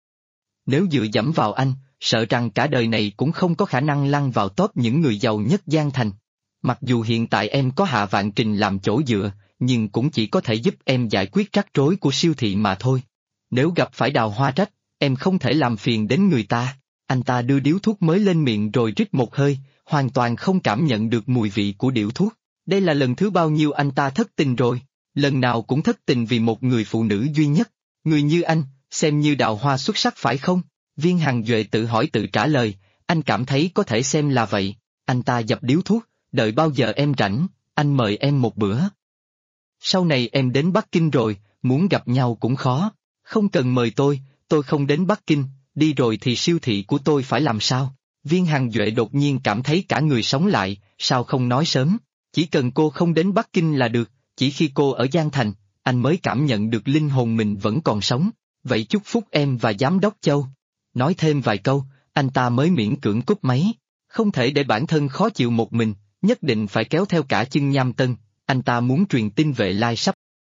Nếu dựa dẫm vào anh, sợ rằng cả đời này cũng không có khả năng lăn vào top những người giàu nhất Giang Thành. Mặc dù hiện tại em có Hạ Vạn Trình làm chỗ dựa, nhưng cũng chỉ có thể giúp em giải quyết rắc rối của siêu thị mà thôi. Nếu gặp phải Đào Hoa Trách, em không thể làm phiền đến người ta. Anh ta đưa điếu thuốc mới lên miệng rồi rít một hơi, hoàn toàn không cảm nhận được mùi vị của điếu thuốc. Đây là lần thứ bao nhiêu anh ta thất tình rồi, lần nào cũng thất tình vì một người phụ nữ duy nhất. Người như anh, xem như đào hoa xuất sắc phải không? Viên Hằng Duệ tự hỏi tự trả lời, anh cảm thấy có thể xem là vậy. Anh ta dập điếu thuốc, đợi bao giờ em rảnh, anh mời em một bữa. Sau này em đến Bắc Kinh rồi, muốn gặp nhau cũng khó. Không cần mời tôi không đến Bắc Kinh, đi rồi thì siêu thị của tôi phải làm sao? Viên Hằng Duệ đột nhiên cảm thấy cả người sống lại, sao không nói sớm? Chỉ cần cô không đến Bắc Kinh là được, chỉ khi cô ở Giang Thành, anh mới cảm nhận được linh hồn mình vẫn còn sống. Vậy chúc phúc em và giám đốc Châu. Nói thêm vài câu, anh ta mới miễn cưỡng cúp máy. Không thể để bản thân khó chịu một mình, nhất định phải kéo theo cả Chương Nham Tân. anh ta muốn truyền tin Vệ Lai sắp.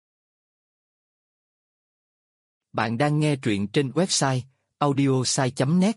Bạn đang nghe truyện trên website audiosai.net.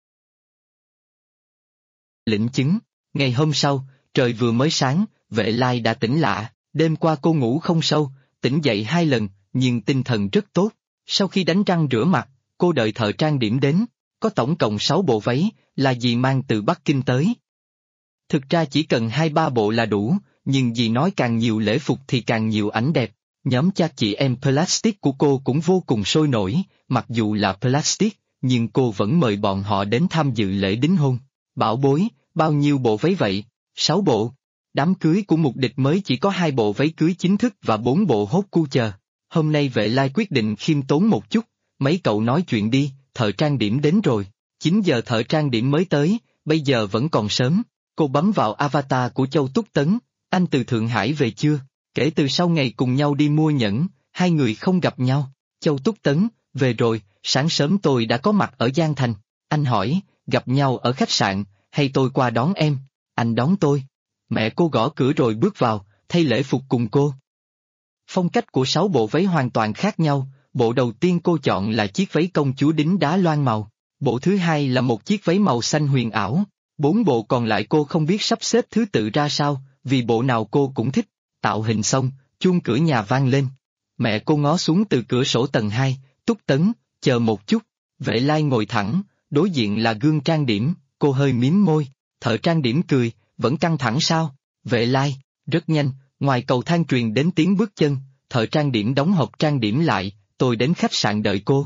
Lĩnh chứng, ngày hôm sau, trời vừa mới sáng, Vệ Lai đã tỉnh lạ, đêm qua cô ngủ không sâu, tỉnh dậy 2 lần, nhưng tinh thần rất tốt. Sau khi đánh răng rửa mặt, cô đợi thợ trang điểm đến, có tổng cộng 6 bộ váy, là dì mang từ Bắc Kinh tới. Thực ra chỉ cần 2-3 bộ là đủ, nhưng dì nói càng nhiều lễ phục thì càng nhiều ảnh đẹp. Nhóm cha chị em Plastic của cô cũng vô cùng sôi nổi, mặc dù là Plastic, nhưng cô vẫn mời bọn họ đến tham dự lễ đính hôn. Bảo bối, bao nhiêu bộ váy vậy? 6 bộ. Đám cưới của Mục Địch mới chỉ có 2 bộ váy cưới chính thức và 4 bộ hốt cu chờ. Hôm nay Vệ Lai quyết định khiêm tốn một chút, mấy cậu nói chuyện đi, thợ trang điểm đến rồi. 9 giờ thợ trang điểm mới tới, bây giờ vẫn còn sớm. Cô bấm vào avatar của Châu Túc Tấn, anh từ Thượng Hải về chưa? Kể từ sau ngày cùng nhau đi mua nhẫn, hai người không gặp nhau. Châu Túc Tấn, về rồi, sáng sớm tôi đã có mặt ở Giang Thành. Anh hỏi, gặp nhau ở khách sạn, hay tôi qua đón em? Anh đón tôi. Mẹ cô gõ cửa rồi bước vào, thay lễ phục cùng cô. Phong cách của 6 bộ váy hoàn toàn khác nhau, bộ đầu tiên cô chọn là chiếc váy công chúa đính đá loan màu, bộ thứ hai là một chiếc váy màu xanh huyền ảo, 4 bộ còn lại cô không biết sắp xếp thứ tự ra sao, vì bộ nào cô cũng thích. Tạo hình xong, chuông cửa nhà vang lên. Mẹ cô ngó xuống từ cửa sổ tầng 2, Túc Tấn, chờ một chút. Vệ Lai ngồi thẳng, đối diện là gương trang điểm, cô hơi mím môi, thợ trang điểm cười, vẫn căng thẳng sao? Vệ Lai, rất nhanh, ngoài cầu thang truyền đến tiếng bước chân, thợ trang điểm đóng hộp trang điểm lại, tôi đến khách sạn đợi cô.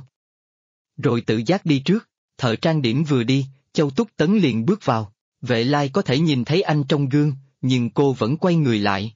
Rồi tự giác đi trước, thợ trang điểm vừa đi, Châu Túc Tấn liền bước vào. Vệ Lai có thể nhìn thấy anh trong gương, nhưng cô vẫn quay người lại.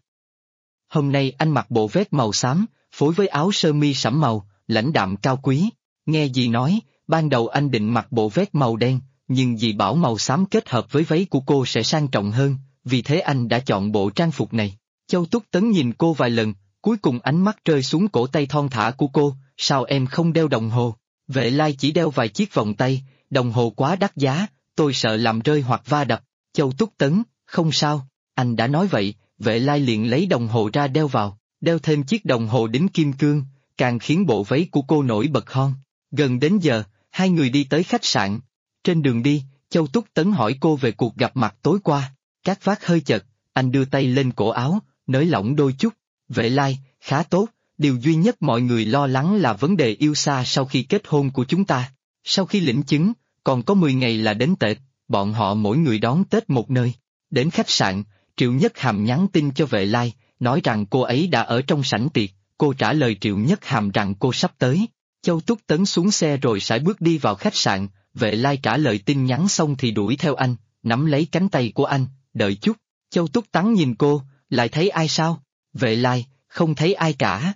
Hôm nay anh mặc bộ vest màu xám, phối với áo sơ mi sẫm màu, lãnh đạm cao quý. Nghe dì nói, ban đầu anh định mặc bộ vest màu đen, nhưng dì bảo màu xám kết hợp với váy của cô sẽ sang trọng hơn, vì thế anh đã chọn bộ trang phục này. Châu Túc Tấn nhìn cô vài lần, cuối cùng ánh mắt rơi xuống cổ tay thon thả của cô, sao em không đeo đồng hồ? Vệ Lai chỉ đeo vài chiếc vòng tay, đồng hồ quá đắt giá, tôi sợ làm rơi hoặc va đập. Châu Túc Tấn, không sao, anh đã nói vậy. Vệ Lai liền lấy đồng hồ ra đeo vào, đeo thêm chiếc đồng hồ đính kim cương, càng khiến bộ váy của cô nổi bật hơn. Gần đến giờ, hai người đi tới khách sạn. Trên đường đi, Châu Túc Tấn hỏi cô về cuộc gặp mặt tối qua. Các vác hơi chật, anh đưa tay lên cổ áo, nới lỏng đôi chút. Vệ Lai, khá tốt, điều duy nhất mọi người lo lắng là vấn đề yêu xa sau khi kết hôn của chúng ta. Sau khi lĩnh chứng, còn có 10 ngày là đến Tết, bọn họ mỗi người đón Tết một nơi. Đến khách sạn, Triệu Nhất Hàm nhắn tin cho Vệ Lai, nói rằng cô ấy đã ở trong sảnh tiệc, cô trả lời Triệu Nhất Hàm rằng cô sắp tới. Châu Túc Tấn xuống xe rồi sải bước đi vào khách sạn, Vệ Lai trả lời tin nhắn xong thì đuổi theo anh, nắm lấy cánh tay của anh, đợi chút. Châu Túc Tấn nhìn cô, lại thấy ai sao? Vệ Lai, không thấy ai cả.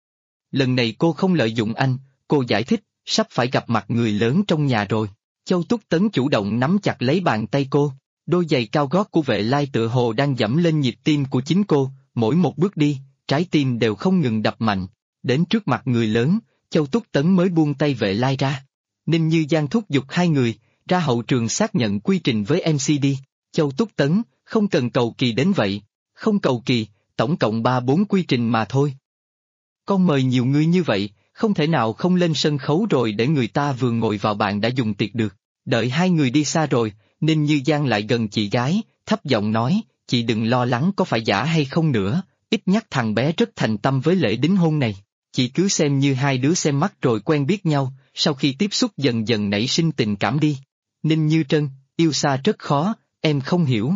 Lần này cô không lợi dụng anh, cô giải thích, sắp phải gặp mặt người lớn trong nhà rồi. Châu Túc Tấn chủ động nắm chặt lấy bàn tay cô. Đôi giày cao gót của Vệ Lai tựa hồ đang dẫm lên nhịp tim của chính cô, mỗi một bước đi, trái tim đều không ngừng đập mạnh. Đến trước mặt người lớn, Châu Túc Tấn mới buông tay Vệ Lai ra. Ninh Như Giang thúc giục hai người, ra hậu trường xác nhận quy trình với MCD. Châu Túc Tấn, không cần cầu kỳ đến vậy. Không cầu kỳ, tổng cộng 3-4 quy trình mà thôi. Con mời nhiều người như vậy, không thể nào không lên sân khấu rồi để người ta vừa ngồi vào bàn đã dùng tiệc được. Đợi hai người đi xa rồi, Ninh Như Giang lại gần chị gái, thấp giọng nói, chị đừng lo lắng có phải giả hay không nữa, ít nhất thằng bé rất thành tâm với lễ đính hôn này. Chị cứ xem như hai đứa xem mắt rồi quen biết nhau, sau khi tiếp xúc dần dần nảy sinh tình cảm đi. Ninh Như Trân, yêu xa rất khó, em không hiểu.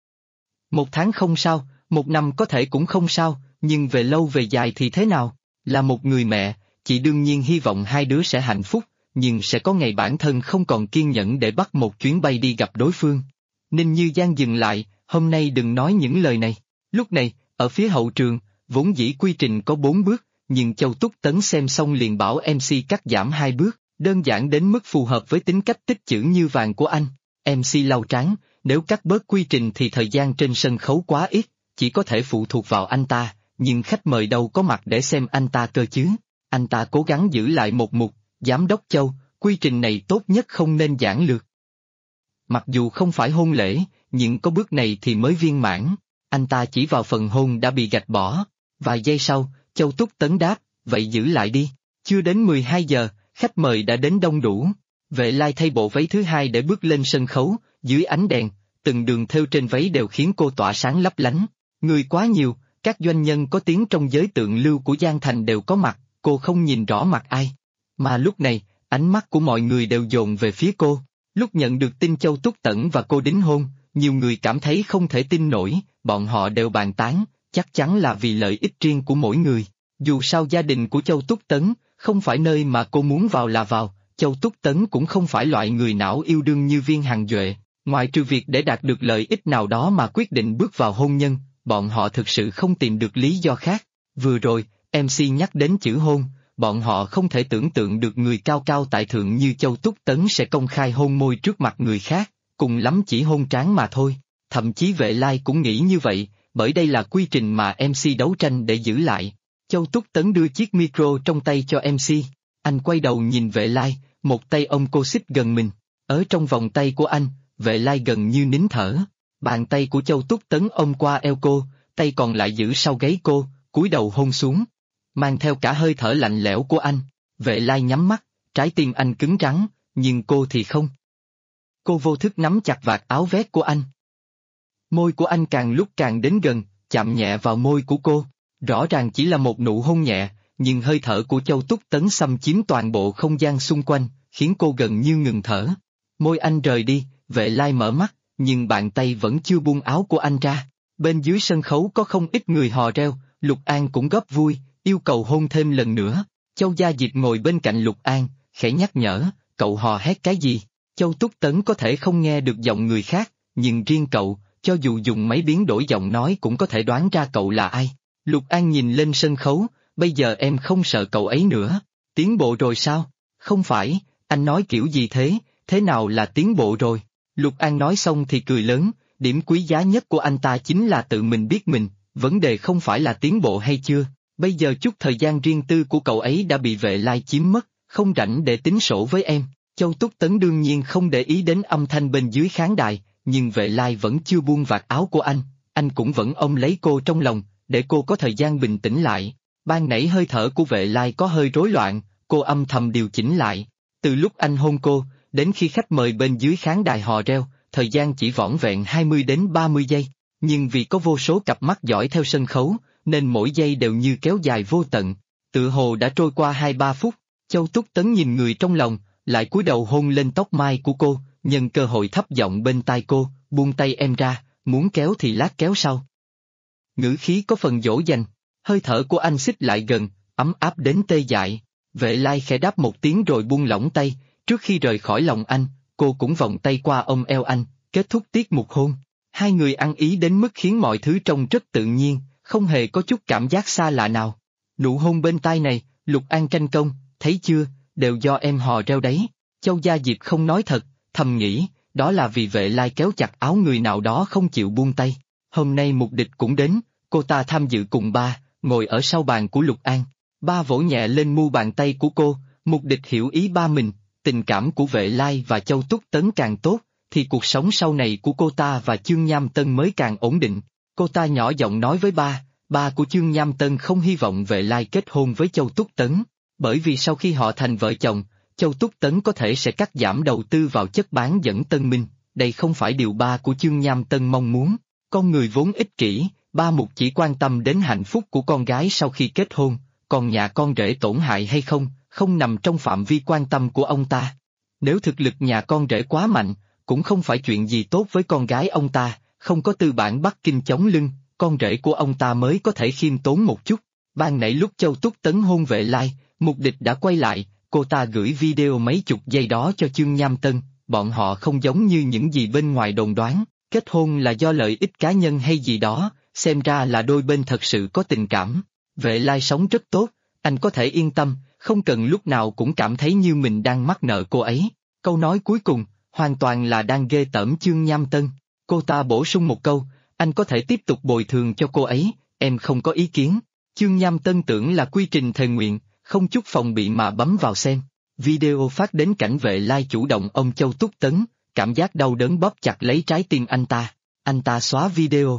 1 tháng không sao, 1 năm có thể cũng không sao, nhưng về lâu về dài thì thế nào? Là một người mẹ, chị đương nhiên hy vọng hai đứa sẽ hạnh phúc, nhưng sẽ có ngày bản thân không còn kiên nhẫn để bắt một chuyến bay đi gặp đối phương. Ninh Như Giang dừng lại, hôm nay đừng nói những lời này. Lúc này, ở phía hậu trường, vốn dĩ quy trình có 4 bước, nhưng Châu Túc Tấn xem xong liền bảo MC cắt giảm 2 bước, đơn giản đến mức phù hợp với tính cách tích chữ như vàng của anh. MC lau trán, nếu cắt bớt quy trình thì thời gian trên sân khấu quá ít, chỉ có thể phụ thuộc vào anh ta, nhưng khách mời đâu có mặt để xem anh ta cơ chứ. Anh ta cố gắng giữ lại một mục, Giám đốc Châu, quy trình này tốt nhất không nên giản lược. Mặc dù không phải hôn lễ, nhưng có bước này thì mới viên mãn. Anh ta chỉ vào phần hôn đã bị gạch bỏ. Vài giây sau, Châu Túc Tấn đáp, vậy giữ lại đi. Chưa đến 12 giờ, khách mời đã đến đông đủ. Vệ Lai thay bộ váy thứ hai để bước lên sân khấu, dưới ánh đèn, từng đường thêu trên váy đều khiến cô tỏa sáng lấp lánh. Người quá nhiều, các doanh nhân có tiếng trong giới tượng lưu của Giang Thành đều có mặt, cô không nhìn rõ mặt ai. Mà lúc này, ánh mắt của mọi người đều dồn về phía cô. Lúc nhận được tin Châu Túc Tẫn và cô đính hôn, nhiều người cảm thấy không thể tin nổi, bọn họ đều bàn tán, chắc chắn là vì lợi ích riêng của mỗi người. Dù sao gia đình của Châu Túc Tấn, không phải nơi mà cô muốn vào là vào, Châu Túc Tấn cũng không phải loại người não yêu đương như Viên Hằng Duệ, ngoại trừ việc để đạt được lợi ích nào đó mà quyết định bước vào hôn nhân, bọn họ thực sự không tìm được lý do khác. Vừa rồi, MC nhắc đến chữ hôn, bọn họ không thể tưởng tượng được người cao cao tại thượng như Châu Túc Tấn sẽ công khai hôn môi trước mặt người khác, cùng lắm chỉ hôn trán mà thôi. Thậm chí Vệ Lai cũng nghĩ như vậy, bởi đây là quy trình mà MC đấu tranh để giữ lại. Châu Túc Tấn đưa chiếc micro trong tay cho MC, anh quay đầu nhìn Vệ Lai, một tay ôm cô xích gần mình, ở trong vòng tay của anh, Vệ Lai gần như nín thở, bàn tay của Châu Túc Tấn ôm qua eo cô, tay còn lại giữ sau gáy cô, cúi đầu hôn xuống, mang theo cả hơi thở lạnh lẽo của anh. Vệ Lai nhắm mắt, trái tim anh cứng rắn, nhưng cô thì không. Cô vô thức nắm chặt vạt áo vest của anh. Môi của anh càng lúc càng đến gần, chạm nhẹ vào môi của cô. Rõ ràng chỉ là một nụ hôn nhẹ, nhưng hơi thở của Châu Túc Tấn xâm chiếm toàn bộ không gian xung quanh, khiến cô gần như ngừng thở. Môi anh rời đi, Vệ Lai mở mắt, nhưng bàn tay vẫn chưa buông áo của anh ra. Bên dưới sân khấu có không ít người hò reo, Lục An cũng góp vui, yêu cầu hôn thêm lần nữa. Châu Gia Diệp ngồi bên cạnh Lục An, khẽ nhắc nhở, cậu hò hét cái gì? Châu Túc Tấn có thể không nghe được giọng người khác, nhưng riêng cậu, cho dù dùng máy biến đổi giọng nói cũng có thể đoán ra cậu là ai. Lục An nhìn lên sân khấu, bây giờ em không sợ cậu ấy nữa. Tiến bộ rồi sao? Không phải, anh nói kiểu gì thế nào là tiến bộ rồi? Lục An nói xong thì cười lớn, điểm quý giá nhất của anh ta chính là tự mình biết mình, vấn đề không phải là tiến bộ hay chưa. Bây giờ chút thời gian riêng tư của cậu ấy đã bị Vệ Lai chiếm mất, không rảnh để tính sổ với em. Châu Túc Tấn đương nhiên không để ý đến âm thanh bên dưới khán đài, nhưng Vệ Lai vẫn chưa buông vạt áo của anh cũng vẫn ôm lấy cô trong lòng, để cô có thời gian bình tĩnh lại. Ban nãy hơi thở của Vệ Lai có hơi rối loạn, cô âm thầm điều chỉnh lại. Từ lúc anh hôn cô, đến khi khách mời bên dưới khán đài hò reo, thời gian chỉ vỏn vẹn 20 đến 30 giây, nhưng vì có vô số cặp mắt dõi theo sân khấu, nên mỗi giây đều như kéo dài vô tận. Tựa hồ đã trôi qua 2-3 phút, Châu Túc Tấn nhìn người trong lòng, lại cúi đầu hôn lên tóc mai của cô, nhân cơ hội thấp giọng bên tai cô, buông tay em ra, muốn kéo thì lát kéo sau. Ngữ khí có phần dỗ dành, hơi thở của anh xích lại gần, ấm áp đến tê dại. Vệ Lai khẽ đáp một tiếng rồi buông lỏng tay, trước khi rời khỏi lòng anh, cô cũng vòng tay qua ôm eo anh, kết thúc tiết mục hôn. Hai người ăn ý đến mức khiến mọi thứ trông rất tự nhiên, không hề có chút cảm giác xa lạ nào. Nụ hôn bên tai này, Lục An tranh công, thấy chưa, đều do em hò reo đấy. Châu Gia Diệp không nói thật, thầm nghĩ, đó là vì Vệ Lai kéo chặt áo người nào đó không chịu buông tay. Hôm nay Mục Địch cũng đến, cô ta tham dự cùng ba, ngồi ở sau bàn của Lục An. Ba vỗ nhẹ lên mu bàn tay của cô, Mục Địch hiểu ý ba mình, tình cảm của Vệ Lai và Châu Túc Tấn càng tốt, thì cuộc sống sau này của cô ta và Chương Nham Tân mới càng ổn định. Cô ta nhỏ giọng nói với ba của Chương Nham Tân không hy vọng Vệ Lai kết hôn với Châu Túc Tấn, bởi vì sau khi họ thành vợ chồng, Châu Túc Tấn có thể sẽ cắt giảm đầu tư vào chất bán dẫn Tân Minh, đây không phải điều ba của Chương Nham Tân mong muốn. Con người vốn ích kỷ, ba Mục chỉ quan tâm đến hạnh phúc của con gái sau khi kết hôn, còn nhà con rể tổn hại hay không, không nằm trong phạm vi quan tâm của ông ta. Nếu thực lực nhà con rể quá mạnh, cũng không phải chuyện gì tốt với con gái ông ta, không có tư bản Bắc Kinh chống lưng, con rể của ông ta mới có thể khiêm tốn một chút. Ban nãy lúc Châu Túc Tấn hôn Vệ Lai, Mục Địch đã quay lại, cô ta gửi video mấy chục giây đó cho Chương Nham Tân, bọn họ không giống như những gì bên ngoài đồn đoán, kết hôn là do lợi ích cá nhân hay gì đó, xem ra là đôi bên thật sự có tình cảm. Vệ Lai sống rất tốt, anh có thể yên tâm, không cần lúc nào cũng cảm thấy như mình đang mắc nợ cô ấy. Câu nói cuối cùng, hoàn toàn là đang ghê tởm Chương Nham Tân. Cô ta bổ sung một câu, anh có thể tiếp tục bồi thường cho cô ấy, em không có ý kiến. Chương Nham Tân tưởng là quy trình thề nguyện, không chút phòng bị mà bấm vào xem. Video phát đến cảnh Vệ Lai chủ động ôm Châu Túc Tấn, cảm giác đau đớn bóp chặt lấy trái tim anh ta xóa video.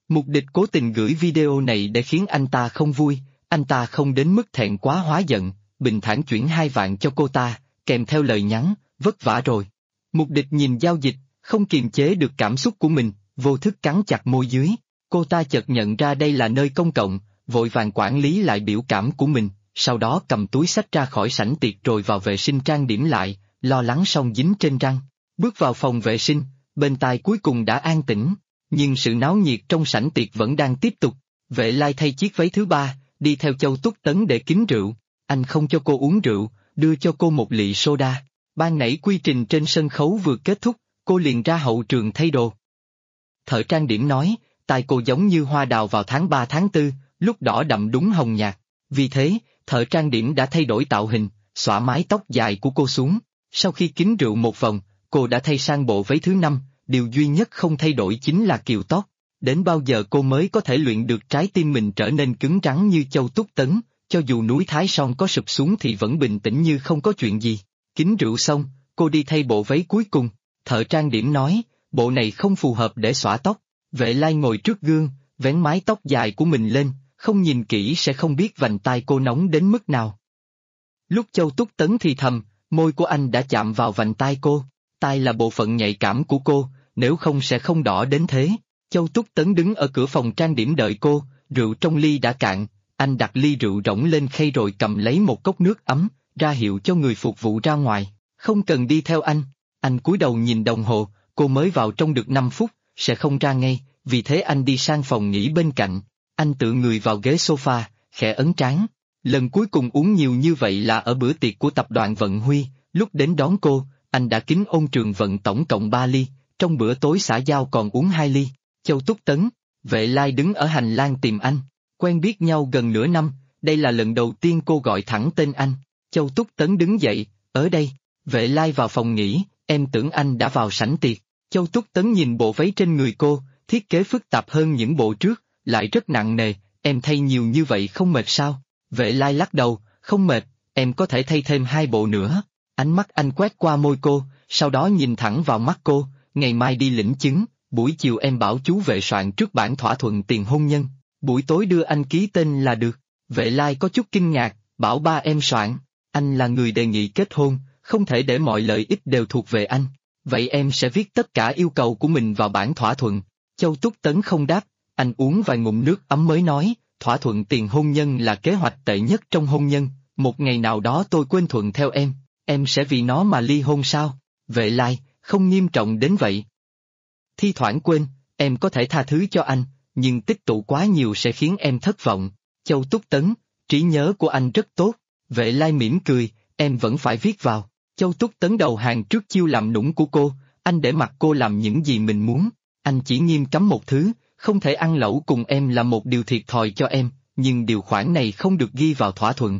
Mục đích cố tình gửi video này để khiến anh ta không vui, anh ta không đến mức thẹn quá hóa giận, bình thản chuyển 2 vạn cho cô ta, kèm theo lời nhắn, vất vả rồi. Mục đích nhìn giao dịch, không kiềm chế được cảm xúc của mình, vô thức cắn chặt môi dưới. Cô ta chợt nhận ra đây là nơi công cộng, vội vàng quản lý lại biểu cảm của mình, sau đó cầm túi xách ra khỏi sảnh tiệc rồi vào vệ sinh trang điểm lại, lo lắng song dính trên răng. Bước vào phòng vệ sinh, bên tai cuối cùng đã an tĩnh, nhưng sự náo nhiệt trong sảnh tiệc vẫn đang tiếp tục. Vệ Lai thay chiếc váy thứ 3, đi theo Châu Túc Tấn để kính rượu. Anh không cho cô uống rượu, đưa cho cô một lị soda. Ban nãy quy trình trên sân khấu vừa kết thúc, cô liền ra hậu trường thay đồ. Thợ trang điểm nói, tai cô giống như hoa đào vào tháng 3 tháng 4, lúc đỏ đậm đúng hồng nhạt. Vì thế, thợ trang điểm đã thay đổi tạo hình, xõa mái tóc dài của cô xuống. Sau khi kính rượu một vòng, cô đã thay sang bộ váy thứ 5, điều duy nhất không thay đổi chính là kiều tóc. Đến bao giờ cô mới có thể luyện được trái tim mình trở nên cứng rắn như Châu Túc Tấn, cho dù núi Thái Son có sụp xuống thì vẫn bình tĩnh như không có chuyện gì. Kính rượu xong, cô đi thay bộ váy cuối cùng. Thợ trang điểm nói, bộ này không phù hợp để xõa tóc. Vệ Lai ngồi trước gương, vén mái tóc dài của mình lên, không nhìn kỹ sẽ không biết vành tai cô nóng đến mức nào. Lúc Châu Túc Tấn thì thầm, môi của anh đã chạm vào vành tai cô. Tai là bộ phận nhạy cảm của cô, nếu không sẽ không đỏ đến thế. Châu Túc Tấn đứng ở cửa phòng trang điểm đợi cô, rượu trong ly đã cạn, anh đặt ly rượu rỗng lên khay rồi cầm lấy một cốc nước ấm, ra hiệu cho người phục vụ ra ngoài, không cần đi theo anh. Anh cúi đầu nhìn đồng hồ, cô mới vào trong được 5 phút, sẽ không ra ngay, vì thế anh đi sang phòng nghỉ bên cạnh. Anh tựa người vào ghế sofa, khẽ ấn trán. Lần cuối cùng uống nhiều như vậy là ở bữa tiệc của tập đoàn Vận Huy, lúc đến đón cô, anh đã kính Ôn Trường Vận tổng cộng 3 ly, trong bữa tối xã giao còn uống 2 ly. Châu Túc Tấn, Vệ Lai đứng ở hành lang tìm anh, quen biết nhau gần nửa năm, đây là lần đầu tiên cô gọi thẳng tên anh. Châu Túc Tấn đứng dậy, ở đây. Vệ Lai vào phòng nghỉ, em tưởng anh đã vào sảnh tiệc. Châu Túc Tấn nhìn bộ váy trên người cô, thiết kế phức tạp hơn những bộ trước, lại rất nặng nề, em thay nhiều như vậy không mệt sao? Vệ Lai lắc đầu, không mệt, em có thể thay thêm 2 bộ nữa. Ánh mắt anh quét qua môi cô, sau đó nhìn thẳng vào mắt cô, ngày mai đi lĩnh chứng, buổi chiều em bảo chú vệ soạn trước bản thỏa thuận tiền hôn nhân, buổi tối đưa anh ký tên là được. Vệ Lai có chút kinh ngạc, bảo ba em soạn, anh là người đề nghị kết hôn, không thể để mọi lợi ích đều thuộc về anh. Vậy em sẽ viết tất cả yêu cầu của mình vào bản thỏa thuận. Châu Túc Tấn không đáp, anh uống vài ngụm nước ấm mới nói, thỏa thuận tiền hôn nhân là kế hoạch tệ nhất trong hôn nhân, một ngày nào đó tôi quên thuận theo em sẽ vì nó mà ly hôn sao? Vệ Lai, không nghiêm trọng đến vậy. Thi thoảng quên, em có thể tha thứ cho anh, nhưng tích tụ quá nhiều sẽ khiến em thất vọng. Châu Túc Tấn, trí nhớ của anh rất tốt. Vệ Lai mỉm cười, em vẫn phải viết vào. Châu Túc Tấn đầu hàng trước chiêu làm nũng của cô, anh để mặc cô làm những gì mình muốn. Anh chỉ nghiêm cấm một thứ, không thể ăn lẩu cùng em là một điều thiệt thòi cho em, nhưng điều khoản này không được ghi vào thỏa thuận.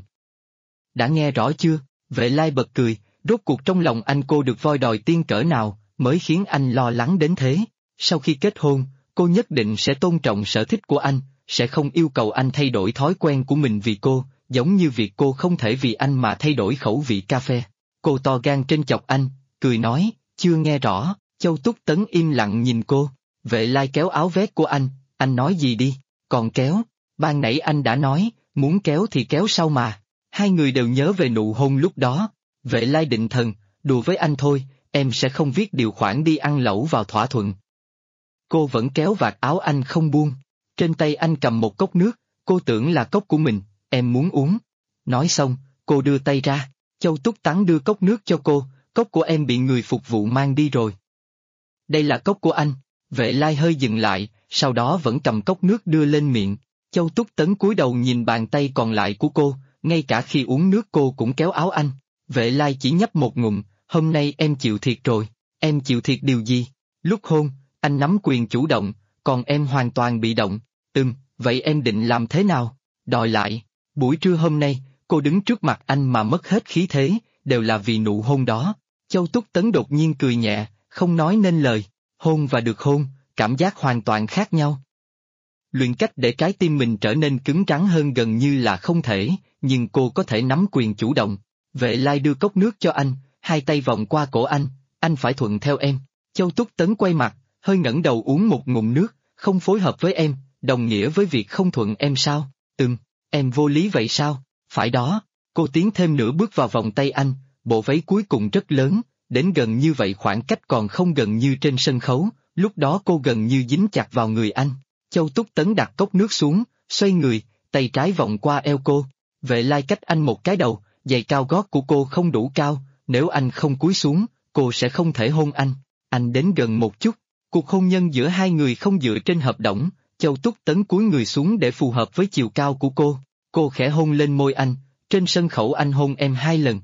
Đã nghe rõ chưa? Vệ Lai bật cười, rốt cuộc trong lòng anh cô được voi đòi tiên cỡ nào, mới khiến anh lo lắng đến thế. Sau khi kết hôn, cô nhất định sẽ tôn trọng sở thích của anh, sẽ không yêu cầu anh thay đổi thói quen của mình vì cô, giống như việc cô không thể vì anh mà thay đổi khẩu vị cà phê. Cô to gan trên chọc anh, cười nói, chưa nghe rõ. Châu Túc Tấn im lặng nhìn cô. Vệ Lai kéo áo vest của anh nói gì đi, còn kéo, ban nãy anh đã nói, muốn kéo thì kéo sau mà. Hai người đều nhớ về nụ hôn lúc đó. Vệ Lai định thần, đùa với anh thôi, em sẽ không viết điều khoản đi ăn lẩu vào thỏa thuận. Cô vẫn kéo vạt áo anh không buông. Trên tay anh cầm một cốc nước, cô tưởng là cốc của mình, em muốn uống. Nói xong, cô đưa tay ra, Châu Túc Tấn đưa cốc nước cho cô, cốc của em bị người phục vụ mang đi rồi. Đây là cốc của anh. Vệ Lai hơi dừng lại, sau đó vẫn cầm cốc nước đưa lên miệng. Châu Túc Tấn cúi đầu nhìn bàn tay còn lại của cô, ngay cả khi uống nước cô cũng kéo áo anh. Vệ Lai chỉ nhấp một ngụm, hôm nay em chịu thiệt rồi. Em chịu thiệt điều gì? Lúc hôn, anh nắm quyền chủ động, còn em hoàn toàn bị động. Vậy em định làm thế nào? Đòi lại. Buổi trưa hôm nay, cô đứng trước mặt anh mà mất hết khí thế, đều là vì nụ hôn đó. Châu Túc Tấn đột nhiên cười nhẹ, không nói nên lời. Hôn và được hôn, cảm giác hoàn toàn khác nhau. Luyện cách để trái tim mình trở nên cứng rắn hơn gần như là không thể, nhưng cô có thể nắm quyền chủ động. Vệ Lai đưa cốc nước cho anh, hai tay vòng qua cổ anh phải thuận theo em. Châu Túc Tấn quay mặt, hơi ngẩng đầu uống một ngụm nước, Không phối hợp với em, đồng nghĩa với việc không thuận em sao? Em vô lý vậy sao? Phải đó. Cô tiến thêm nửa bước vào vòng tay anh, bộ váy cuối cùng rất lớn, đến gần như vậy khoảng cách còn không gần như trên sân khấu, lúc đó cô gần như dính chặt vào người anh. Châu Túc Tấn đặt cốc nước xuống, xoay người, tay trái vòng qua eo cô. Vệ Lai cách anh một cái đầu, giày cao gót của cô không đủ cao, nếu anh không cúi xuống, cô sẽ không thể hôn anh. Anh đến gần một chút, cuộc hôn nhân giữa hai người không dựa trên hợp đồng. Châu Túc Tấn cúi người xuống để phù hợp với chiều cao của cô khẽ hôn lên môi anh, trên sân khấu anh hôn em 2 lần.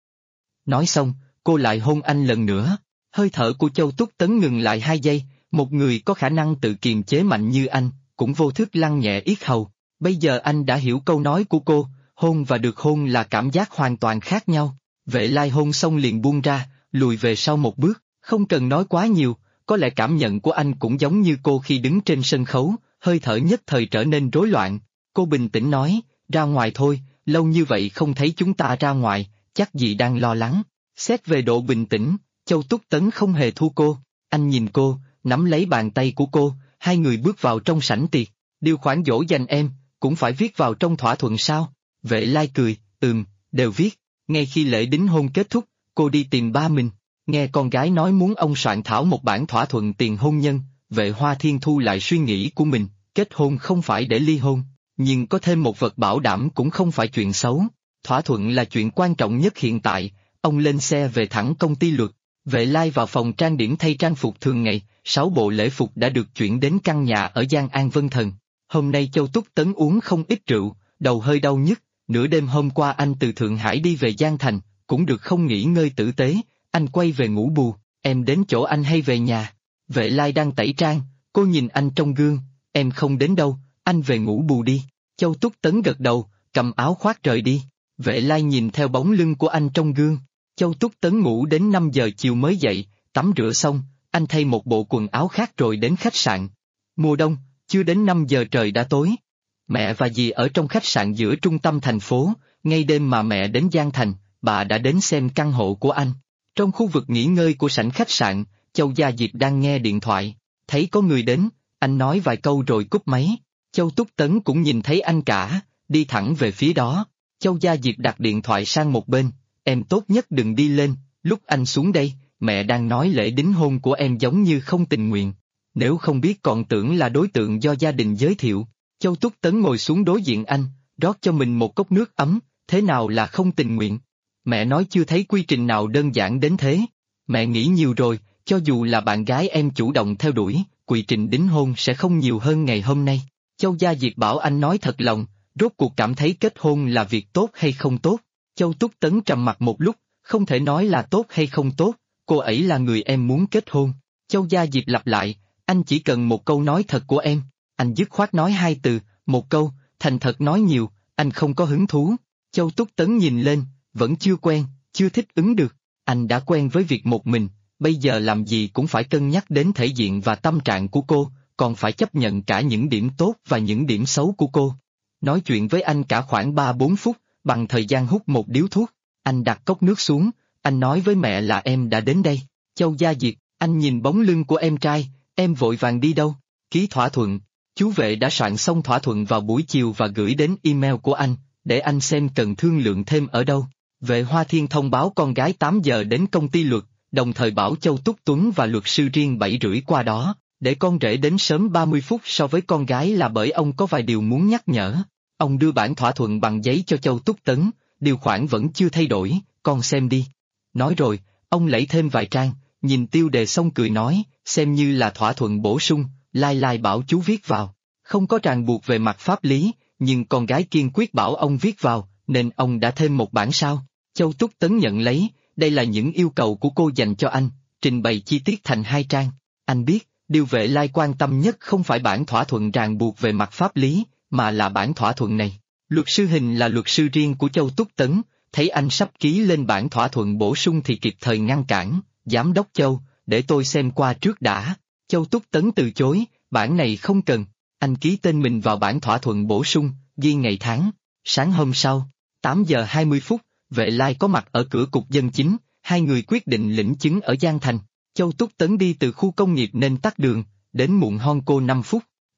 Nói xong, cô lại hôn anh lần nữa, hơi thở của Châu Túc Tấn ngừng lại 2 giây, một người có khả năng tự kiềm chế mạnh như anh, cũng vô thức lăn nhẹ yết hầu. Bây giờ anh đã hiểu câu nói của cô, hôn và được hôn là cảm giác hoàn toàn khác nhau. Vệ Lai hôn xong liền buông ra, lùi về sau một bước, không cần nói quá nhiều, có lẽ cảm nhận của anh cũng giống như cô khi đứng trên sân khấu, hơi thở nhất thời trở nên rối loạn. Cô bình tĩnh nói, ra ngoài thôi, lâu như vậy không thấy chúng ta ra ngoài, chắc gì đang lo lắng. Xét về độ bình tĩnh, Châu Túc Tấn không hề thua cô, anh nhìn cô, nắm lấy bàn tay của cô, hai người bước vào trong sảnh tiệc, điều khoản dỗ dành em, cũng phải viết vào trong thỏa thuận sao? Vệ Lai cười, đều viết. Ngay khi lễ đính hôn kết thúc, cô đi tìm ba mình, nghe con gái nói muốn ông soạn thảo một bản thỏa thuận tiền hôn nhân. Vệ Hoa Thiên thu lại suy nghĩ của mình, kết hôn không phải để ly hôn, nhưng có thêm một vật bảo đảm cũng không phải chuyện xấu. Thỏa thuận là chuyện quan trọng nhất hiện tại. Ông lên xe về thẳng công ty luật. Vệ Lai vào phòng trang điểm thay trang phục thường ngày, 6 bộ lễ phục đã được chuyển đến căn nhà ở Giang An Vân Thần. Hôm nay Châu Túc Tấn uống không ít rượu, đầu hơi đau nhức, nửa đêm hôm qua anh từ Thượng Hải đi về Giang Thành, cũng được không nghỉ ngơi tử tế, anh quay về ngủ bù. Em đến chỗ anh hay về nhà? Vệ Lai đang tẩy trang, cô nhìn anh trong gương, em không đến đâu, anh về ngủ bù đi. Châu Túc Tấn gật đầu, cầm áo khoác rời đi. Vệ Lai nhìn theo bóng lưng của anh trong gương. Châu Túc Tấn ngủ đến 5 giờ chiều mới dậy, tắm rửa xong, anh thay một bộ quần áo khác rồi đến khách sạn. Mùa đông, chưa đến 5 giờ trời đã tối. Mẹ và dì ở trong khách sạn giữa trung tâm thành phố, ngay đêm mà mẹ đến Giang Thành, bà đã đến xem căn hộ của anh. Trong khu vực nghỉ ngơi của sảnh khách sạn, Châu Gia Diệp đang nghe điện thoại, thấy có người đến, anh nói vài câu rồi cúp máy. Châu Túc Tấn cũng nhìn thấy anh cả, đi thẳng về phía đó. Châu Gia Diệp đặt điện thoại sang một bên, em tốt nhất đừng đi lên, lúc anh xuống đây, mẹ đang nói lễ đính hôn của em giống như không tình nguyện. Nếu không biết còn tưởng là đối tượng do gia đình giới thiệu. Châu Túc Tấn ngồi xuống đối diện anh, rót cho mình một cốc nước ấm, thế nào là không tình nguyện? Mẹ nói chưa thấy quy trình nào đơn giản đến thế. Mẹ nghĩ nhiều rồi, cho dù là bạn gái em chủ động theo đuổi, quy trình đính hôn sẽ không nhiều hơn ngày hôm nay. Châu Gia Diệp bảo anh nói thật lòng, rốt cuộc cảm thấy kết hôn là việc tốt hay không tốt. Châu Túc Tấn trầm mặt một lúc, không thể nói là tốt hay không tốt, cô ấy là người em muốn kết hôn. Châu Gia Diệp lặp lại, anh chỉ cần một câu nói thật của em. Anh dứt khoát nói 2 từ, một câu, thành thật nói nhiều, anh không có hứng thú. Châu Túc Tấn nhìn lên, vẫn chưa quen, chưa thích ứng được. Anh đã quen với việc một mình, bây giờ làm gì cũng phải cân nhắc đến thể diện và tâm trạng của cô, còn phải chấp nhận cả những điểm tốt và những điểm xấu của cô. Nói chuyện với anh cả khoảng 3-4 phút, bằng thời gian hút một điếu thuốc. Anh đặt cốc nước xuống, anh nói với mẹ là em đã đến đây. Châu Gia Diệp, anh nhìn bóng lưng của em trai, em vội vàng đi đâu? Ký thỏa thuận. Chú Vệ đã soạn xong thỏa thuận vào buổi chiều và gửi đến email của anh, để anh xem cần thương lượng thêm ở đâu. Vệ Hoa Thiên thông báo con gái 8 giờ đến công ty luật, đồng thời bảo Châu Túc Tuấn và luật sư riêng 7:30 qua đó, để con rể đến sớm 30 phút so với con gái là bởi ông có vài điều muốn nhắc nhở. Ông đưa bản thỏa thuận bằng giấy cho Châu Túc Tấn, điều khoản vẫn chưa thay đổi, con xem đi. Nói rồi, ông lẫy thêm vài trang, nhìn tiêu đề xong cười nói, xem như là thỏa thuận bổ sung, Lai bảo chú viết vào. Không có ràng buộc về mặt pháp lý, nhưng con gái kiên quyết bảo ông viết vào, nên ông đã thêm một bản sao. Châu Túc Tấn nhận lấy, đây là những yêu cầu của cô dành cho anh, trình bày chi tiết thành 2 trang. Anh biết, điều Vệ Lai quan tâm nhất không phải bản thỏa thuận ràng buộc về mặt pháp lý, mà là bản thỏa thuận này. Luật sư Hình là luật sư riêng của Châu Túc Tấn, thấy anh sắp ký lên bản thỏa thuận bổ sung thì kịp thời ngăn cản, Giám đốc Châu, để tôi xem qua trước đã. Châu Túc Tấn từ chối, bản này không cần. Anh ký tên mình vào bản thỏa thuận bổ sung, ghi ngày tháng. Sáng hôm sau, 8 giờ 20 phút, Vệ Lai có mặt ở cửa cục dân chính, hai người quyết định lĩnh chứng ở Giang Thành. Châu Túc Tấn đi từ khu công nghiệp nên tắt đường, đến muộn hơn cô 5 phút,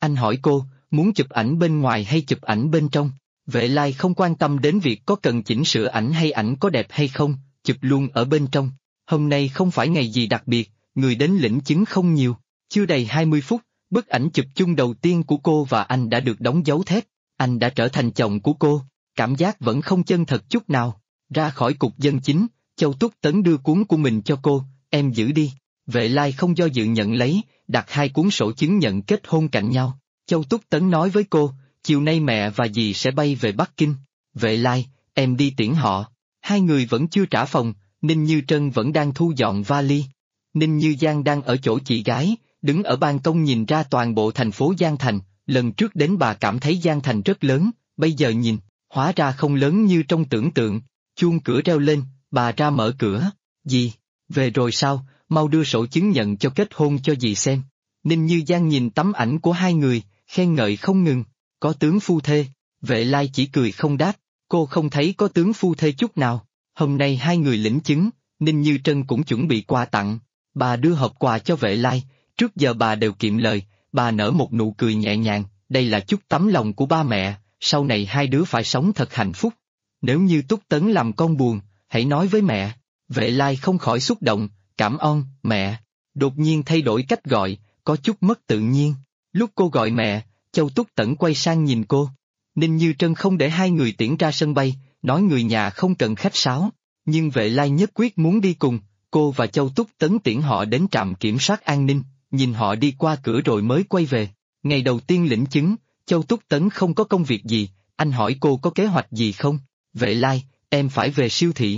Anh hỏi cô, muốn chụp ảnh bên ngoài hay chụp ảnh bên trong? Vệ Lai không quan tâm đến việc có cần chỉnh sửa ảnh hay ảnh có đẹp hay không, chụp luôn ở bên trong. Hôm nay không phải ngày gì đặc biệt, người đến lĩnh chứng không nhiều. Chưa đầy 20 phút, bức ảnh chụp chung đầu tiên của cô và anh đã được đóng dấu thép. Anh đã trở thành chồng của cô, cảm giác vẫn không chân thật chút nào. Ra khỏi cục dân chính, Châu Túc Tấn đưa cuốn của mình cho cô, em giữ đi. Vệ Lai không do dự nhận lấy, đặt 2 cuốn sổ chứng nhận kết hôn cạnh nhau. Châu Túc Tấn nói với cô, chiều nay mẹ và dì sẽ bay về Bắc Kinh. Vệ Lai, em đi tiễn họ. Hai người vẫn chưa trả phòng, Ninh Như Trân vẫn đang thu dọn vali. Ninh Như Giang đang ở chỗ chị gái, đứng ở ban công nhìn ra toàn bộ thành phố Giang Thành. Lần trước đến bà cảm thấy Giang Thành rất lớn, bây giờ nhìn, hóa ra không lớn như trong tưởng tượng. Chuông cửa reo lên, bà ra mở cửa. Dì, về rồi sao, mau đưa sổ chứng nhận cho kết hôn cho dì xem. Ninh Như Giang nhìn tấm ảnh của hai người, khen ngợi không ngừng. Có tướng phu thê. Vệ Lai chỉ cười không đáp, cô không thấy có tướng phu thê chút nào. Hôm nay hai người lĩnh chứng, Ninh Như Trân cũng chuẩn bị quà tặng. Bà đưa hộp quà cho Vệ Lai, trước giờ bà đều kiệm lời, bà nở một nụ cười nhẹ nhàng, đây là chút tấm lòng của ba mẹ, sau này hai đứa phải sống thật hạnh phúc. Nếu như Túc Tấn làm con buồn, hãy nói với mẹ. Vệ Lai không khỏi xúc động, cảm ơn, mẹ. Đột nhiên thay đổi cách gọi, có chút mất tự nhiên. Lúc cô gọi mẹ, Châu Túc Tấn quay sang nhìn cô. Ninh Như Trân không để hai người tiễn ra sân bay, nói người nhà không cần khách sáo. Nhưng Vệ Lai nhất quyết muốn đi cùng, cô và Châu Túc Tấn tiễn họ đến trạm kiểm soát an ninh, nhìn họ đi qua cửa rồi mới quay về. Ngày đầu tiên lĩnh chứng, Châu Túc Tấn không có công việc gì, anh hỏi cô có kế hoạch gì không? Vệ Lai, em phải về siêu thị.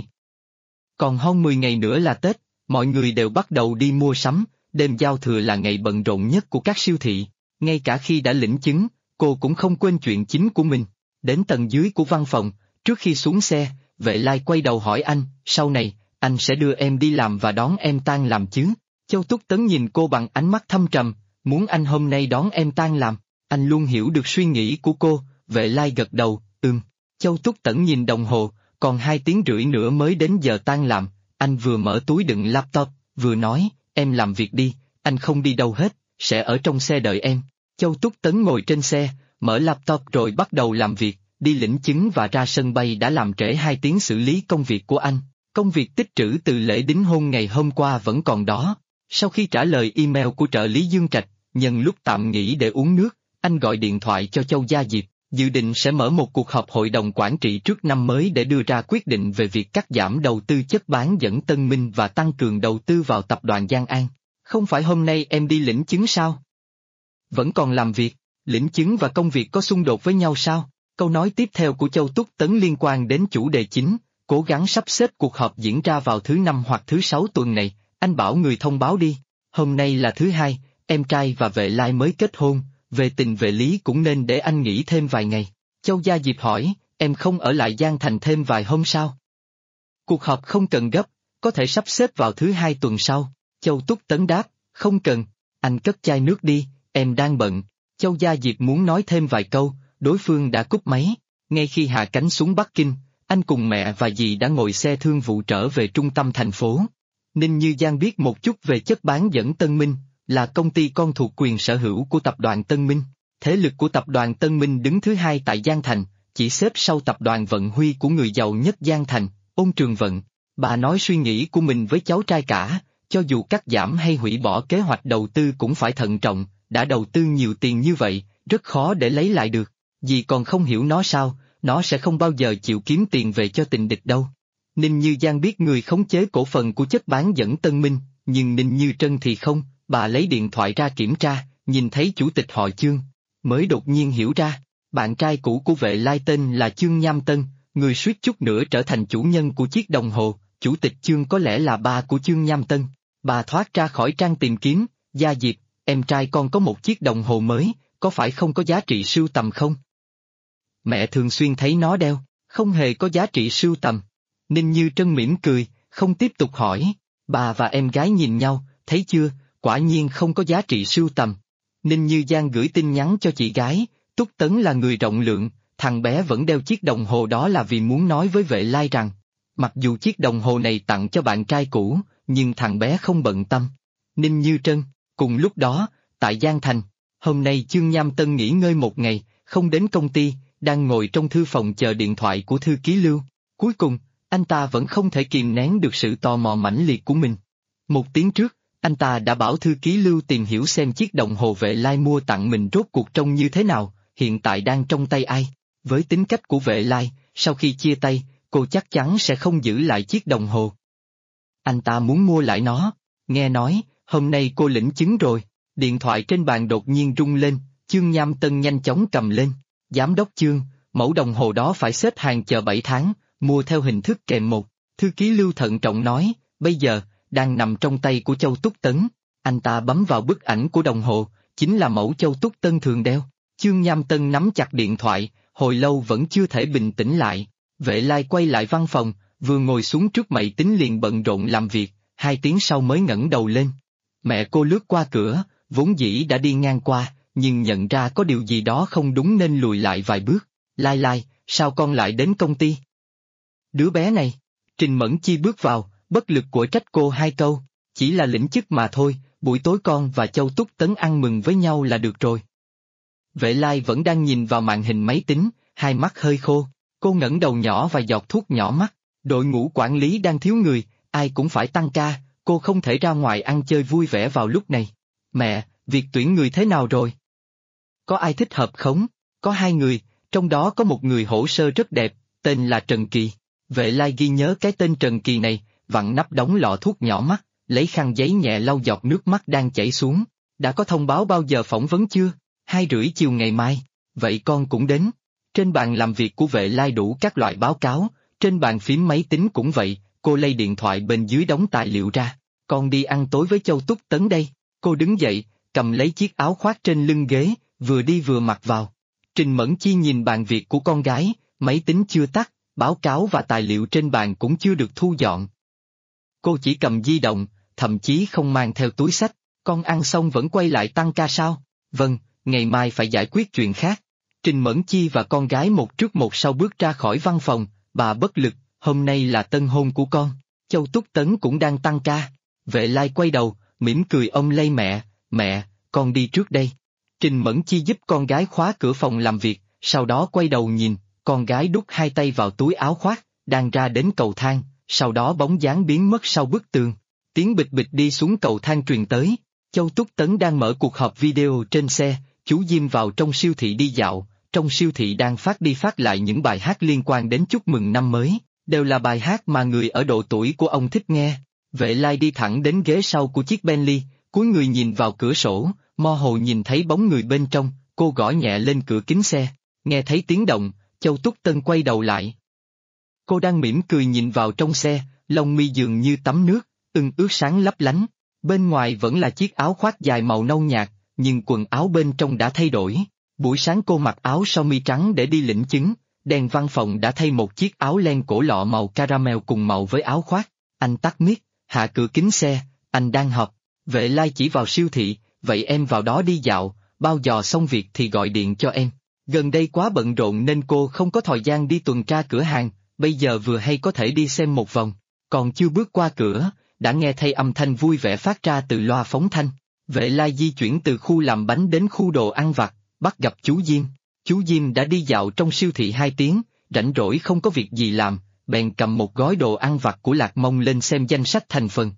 Còn hơn 10 ngày nữa là Tết, mọi người đều bắt đầu đi mua sắm, đêm giao thừa là ngày bận rộn nhất của các siêu thị. Ngay cả khi đã lĩnh chứng, cô cũng không quên chuyện chính của mình. Đến tầng dưới của văn phòng, trước khi xuống xe, Vệ Lai quay đầu hỏi anh, sau này, anh sẽ đưa em đi làm và đón em tan làm chứ? Châu Túc Tấn nhìn cô bằng ánh mắt thâm trầm, muốn anh hôm nay đón em tan làm. Anh luôn hiểu được suy nghĩ của cô, Vệ Lai gật đầu, Châu Túc Tấn nhìn đồng hồ, còn 2 tiếng rưỡi nữa mới đến giờ tan làm. Anh vừa mở túi đựng laptop, vừa nói, em làm việc đi, anh không đi đâu hết, sẽ ở trong xe đợi em. Châu Túc Tấn ngồi trên xe, mở laptop rồi bắt đầu làm việc, đi lĩnh chứng và ra sân bay đã làm trễ 2 tiếng xử lý công việc của anh. Công việc tích trữ từ lễ đính hôn ngày hôm qua vẫn còn đó. Sau khi trả lời email của trợ lý Dương Trạch, nhân lúc tạm nghỉ để uống nước, anh gọi điện thoại cho Châu Gia Diệp, dự định sẽ mở một cuộc họp hội đồng quản trị trước năm mới để đưa ra quyết định về việc cắt giảm đầu tư chất bán dẫn Tân Minh và tăng cường đầu tư vào tập đoàn Giang An. Không phải hôm nay em đi lĩnh chứng sao? Vẫn còn làm việc, lĩnh chứng và công việc có xung đột với nhau sao? Câu nói tiếp theo của Châu Túc Tấn liên quan đến chủ đề chính, cố gắng sắp xếp cuộc họp diễn ra vào thứ 5 hoặc thứ 6 tuần này, anh bảo người thông báo đi. Hôm nay là thứ 2, em trai và Vệ Lai mới kết hôn, về tình về lý cũng nên để anh nghỉ thêm vài ngày. Châu Gia Diệp hỏi, em không ở lại Giang Thành thêm vài hôm sao? Cuộc họp không cần gấp, có thể sắp xếp vào thứ 2 tuần sau. Châu Túc Tấn đáp, không cần, anh cất chai nước đi, em đang bận. Châu Gia Diệp muốn nói thêm vài câu, đối phương đã cúp máy. Ngay khi hạ cánh xuống Bắc Kinh, anh cùng mẹ và dì đã ngồi xe thương vụ trở về trung tâm thành phố. Ninh Như Giang biết một chút về chất bán dẫn Tân Minh, là công ty con thuộc quyền sở hữu của tập đoàn Tân Minh. Thế lực của tập đoàn Tân Minh đứng thứ 2 tại Giang Thành, chỉ xếp sau tập đoàn Vận Huy của người giàu nhất Giang Thành, Ôn Trường Vận. Bà nói suy nghĩ của mình với cháu trai cả, cho dù cắt giảm hay hủy bỏ kế hoạch đầu tư cũng phải thận trọng, đã đầu tư nhiều tiền như vậy, rất khó để lấy lại được. Dì còn không hiểu nó sao, nó sẽ không bao giờ chịu kiếm tiền về cho tình địch đâu. Ninh Như Giang biết người khống chế cổ phần của chất bán dẫn Tân Minh, nhưng Ninh Như Trân thì không. Bà lấy điện thoại ra kiểm tra, nhìn thấy chủ tịch họ Chương, mới đột nhiên hiểu ra, bạn trai cũ của Vệ Lai tên là Chương Nham Tân, người suýt chút nữa trở thành chủ nhân của chiếc đồng hồ, chủ tịch Chương có lẽ là ba của Chương Nham Tân. Bà thoát ra khỏi trang tìm kiếm, Gia Diệp, em trai con có một chiếc đồng hồ mới, có phải không có giá trị sưu tầm không? Mẹ thường xuyên thấy nó đeo, không hề có giá trị sưu tầm. Ninh Như Trân mỉm cười, không tiếp tục hỏi, bà và em gái nhìn nhau, thấy chưa? Quả nhiên không có giá trị sưu tầm. Ninh Như Giang gửi tin nhắn cho chị gái, Túc Tấn là người rộng lượng, thằng bé vẫn đeo chiếc đồng hồ đó là vì muốn nói với Vệ Lai rằng, mặc dù chiếc đồng hồ này tặng cho bạn trai cũ, nhưng thằng bé không bận tâm. Ninh Như Trân, cùng lúc đó, tại Giang Thành, Hôm nay Chương Nham Tân nghỉ ngơi một ngày, không đến công ty, đang ngồi trong thư phòng chờ điện thoại của thư ký Lưu. Cuối cùng, anh ta vẫn không thể kìm nén được sự tò mò mãnh liệt của mình. Một tiếng trước, anh ta đã bảo thư ký Lưu tìm hiểu xem chiếc đồng hồ Vệ Lai mua tặng mình rốt cuộc trông như thế nào, hiện tại đang trong tay ai. Với tính cách của Vệ Lai, sau khi chia tay, cô chắc chắn sẽ không giữ lại chiếc đồng hồ. Anh ta muốn mua lại nó. Nghe nói, hôm nay cô lĩnh chứng rồi. Điện thoại trên bàn đột nhiên rung lên, Chương Nham Tân nhanh chóng cầm lên. Giám đốc Chương, mẫu đồng hồ đó phải xếp hàng chờ 7 tháng, mua theo hình thức kèm một. Thư ký Lưu thận trọng nói, bây giờ, đang nằm trong tay của Châu Túc Tấn. Anh ta bấm vào bức ảnh của đồng hồ, chính là mẫu Châu Túc Tấn thường đeo. Chương Nham Tân nắm chặt điện thoại, hồi lâu vẫn chưa thể bình tĩnh lại. Vệ Lai quay lại văn phòng, vừa ngồi xuống trước máy tính liền bận rộn làm việc, 2 tiếng sau mới ngẩng đầu lên. Mẹ cô lướt qua cửa, vốn dĩ đã đi ngang qua, nhưng nhận ra có điều gì đó không đúng nên lùi lại vài bước. Lai Lai, sao con lại đến công ty? Đứa bé này, Trình Mẫn Chi bước vào, bất lực của trách cô 2 câu, chỉ là lĩnh chức mà thôi, buổi tối con và Châu Túc Tấn ăn mừng với nhau là được rồi. Vệ Lai vẫn đang nhìn vào màn hình máy tính, hai mắt hơi khô, cô ngẩng đầu nhỏ và giọt thuốc nhỏ mắt, đội ngũ quản lý đang thiếu người, ai cũng phải tăng ca, cô không thể ra ngoài ăn chơi vui vẻ vào lúc này. Mẹ, việc tuyển người thế nào rồi? Có ai thích hợp không? Có 2 người, trong đó có một người hồ sơ rất đẹp, tên là Trần Kỳ. Vệ Lai ghi nhớ cái tên Trần Kỳ này, vặn nắp đóng lọ thuốc nhỏ mắt, lấy khăn giấy nhẹ lau giọt nước mắt đang chảy xuống. Đã có thông báo bao giờ phỏng vấn chưa? 2:30 chiều ngày mai. Vậy con cũng đến. Trên bàn làm việc của Vệ Lai đủ các loại báo cáo, trên bàn phím máy tính cũng vậy, cô lấy điện thoại bên dưới đóng tài liệu ra. Con đi ăn tối với Châu Túc Tấn đây. Cô đứng dậy, cầm lấy chiếc áo khoác trên lưng ghế, vừa đi vừa mặc vào. Trình Mẫn Chi nhìn bàn việc của con gái, máy tính chưa tắt, báo cáo và tài liệu trên bàn cũng chưa được thu dọn. Cô chỉ cầm di động, thậm chí không mang theo túi xách. Con ăn xong vẫn quay lại tăng ca sao? Vâng, ngày mai phải giải quyết chuyện khác. Trình Mẫn Chi và con gái một trước một sau bước ra khỏi văn phòng, bà bất lực, hôm nay là tân hôn của con. Châu Túc Tấn cũng đang tăng ca. Vệ Lai quay đầu, mỉm cười ôm lấy mẹ, con đi trước đây. Trình Mẫn Chi giúp con gái khóa cửa phòng làm việc, sau đó quay đầu nhìn, con gái đút 2 tay vào túi áo khoác, đang ra đến cầu thang, sau đó bóng dáng biến mất sau bức tường. Tiếng bịch bịch đi xuống cầu thang truyền tới. Châu Túc Tấn đang mở cuộc họp video trên xe, chú Diêm vào trong siêu thị đi dạo, trong siêu thị đang phát đi phát lại những bài hát liên quan đến chúc mừng năm mới, đều là bài hát mà người ở độ tuổi của ông thích nghe. Vệ Lai đi thẳng đến ghế sau của chiếc Bentley, cúi người nhìn vào cửa sổ, mơ hồ nhìn thấy bóng người bên trong, cô gõ nhẹ lên cửa kính xe, nghe thấy tiếng động, Châu Túc Tấn quay đầu lại. Cô đang mỉm cười nhìn vào trong xe, lông mi dường như tắm nước, ưng ướt sáng lấp lánh. Bên ngoài vẫn là chiếc áo khoác dài màu nâu nhạt, nhưng quần áo bên trong đã thay đổi. Buổi sáng cô mặc áo sơ mi trắng để đi lĩnh chứng, đèn văn phòng đã thay một chiếc áo len cổ lọ màu caramel cùng màu với áo khoác. Anh tắt mic, hạ cửa kính xe, anh đang họp. Vệ Lai chỉ vào siêu thị, vậy em vào đó đi dạo, bao dò xong việc thì gọi điện cho em. Gần đây quá bận rộn nên cô không có thời gian đi tuần tra cửa hàng, bây giờ vừa hay có thể đi xem một vòng. Còn chưa bước qua cửa, đã nghe thấy âm thanh vui vẻ phát ra từ loa phóng thanh. Vệ Lai di chuyển từ khu làm bánh đến khu đồ ăn vặt, bắt gặp chú Diêm. Chú Diêm đã đi dạo trong siêu thị 2 tiếng, rảnh rỗi không có việc gì làm, bèn cầm một gói đồ ăn vặt của Lạc Mông lên xem danh sách thành phần.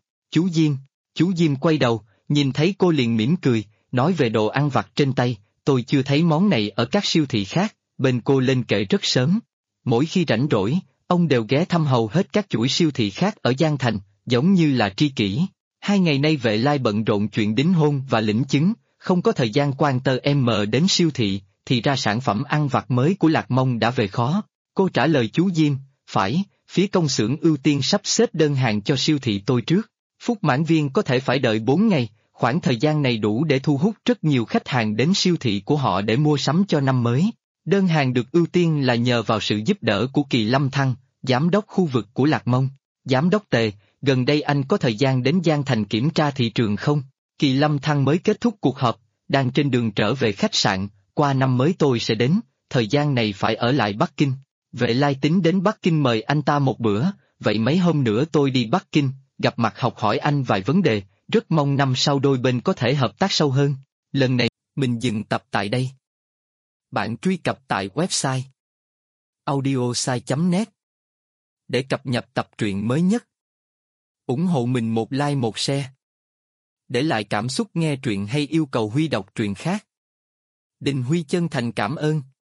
Chú Diêm quay đầu, nhìn thấy cô liền mỉm cười, nói về đồ ăn vặt trên tay, tôi chưa thấy món này ở các siêu thị khác, bên cô lên kệ rất sớm. Mỗi khi rảnh rỗi, ông đều ghé thăm hầu hết các chuỗi siêu thị khác ở Giang Thành, giống như là tri kỷ. 2 ngày nay Vệ Lai bận rộn chuyện đính hôn và lĩnh chứng, không có thời gian quan tâm đến siêu thị, thì ra sản phẩm ăn vặt mới của Lạc Mông đã về khó. Cô trả lời chú Diêm, phải, phía công xưởng ưu tiên sắp xếp đơn hàng cho siêu thị tôi trước. Phúc mãn viên có thể phải đợi 4 ngày, khoảng thời gian này đủ để thu hút rất nhiều khách hàng đến siêu thị của họ để mua sắm cho năm mới. Đơn hàng được ưu tiên là nhờ vào sự giúp đỡ của Kỳ Lâm Thăng, giám đốc khu vực của Lạc Mông. Giám đốc Tề, gần đây anh có thời gian đến Giang Thành kiểm tra thị trường không? Kỳ Lâm Thăng mới kết thúc cuộc họp, đang trên đường trở về khách sạn, qua năm mới tôi sẽ đến, thời gian này phải ở lại Bắc Kinh. Vệ Lai tính đến Bắc Kinh mời anh ta một bữa, vậy mấy hôm nữa tôi đi Bắc Kinh, gặp mặt học hỏi anh vài vấn đề, rất mong năm sau đôi bên có thể hợp tác sâu hơn. Lần này Mình dừng tập tại đây. Bạn truy cập tại website audiosai.net để cập nhật tập truyện mới nhất. Ủng hộ mình một like một share. Để lại cảm xúc nghe truyện hay yêu cầu Huy đọc truyện khác. Đình Huy chân thành cảm ơn.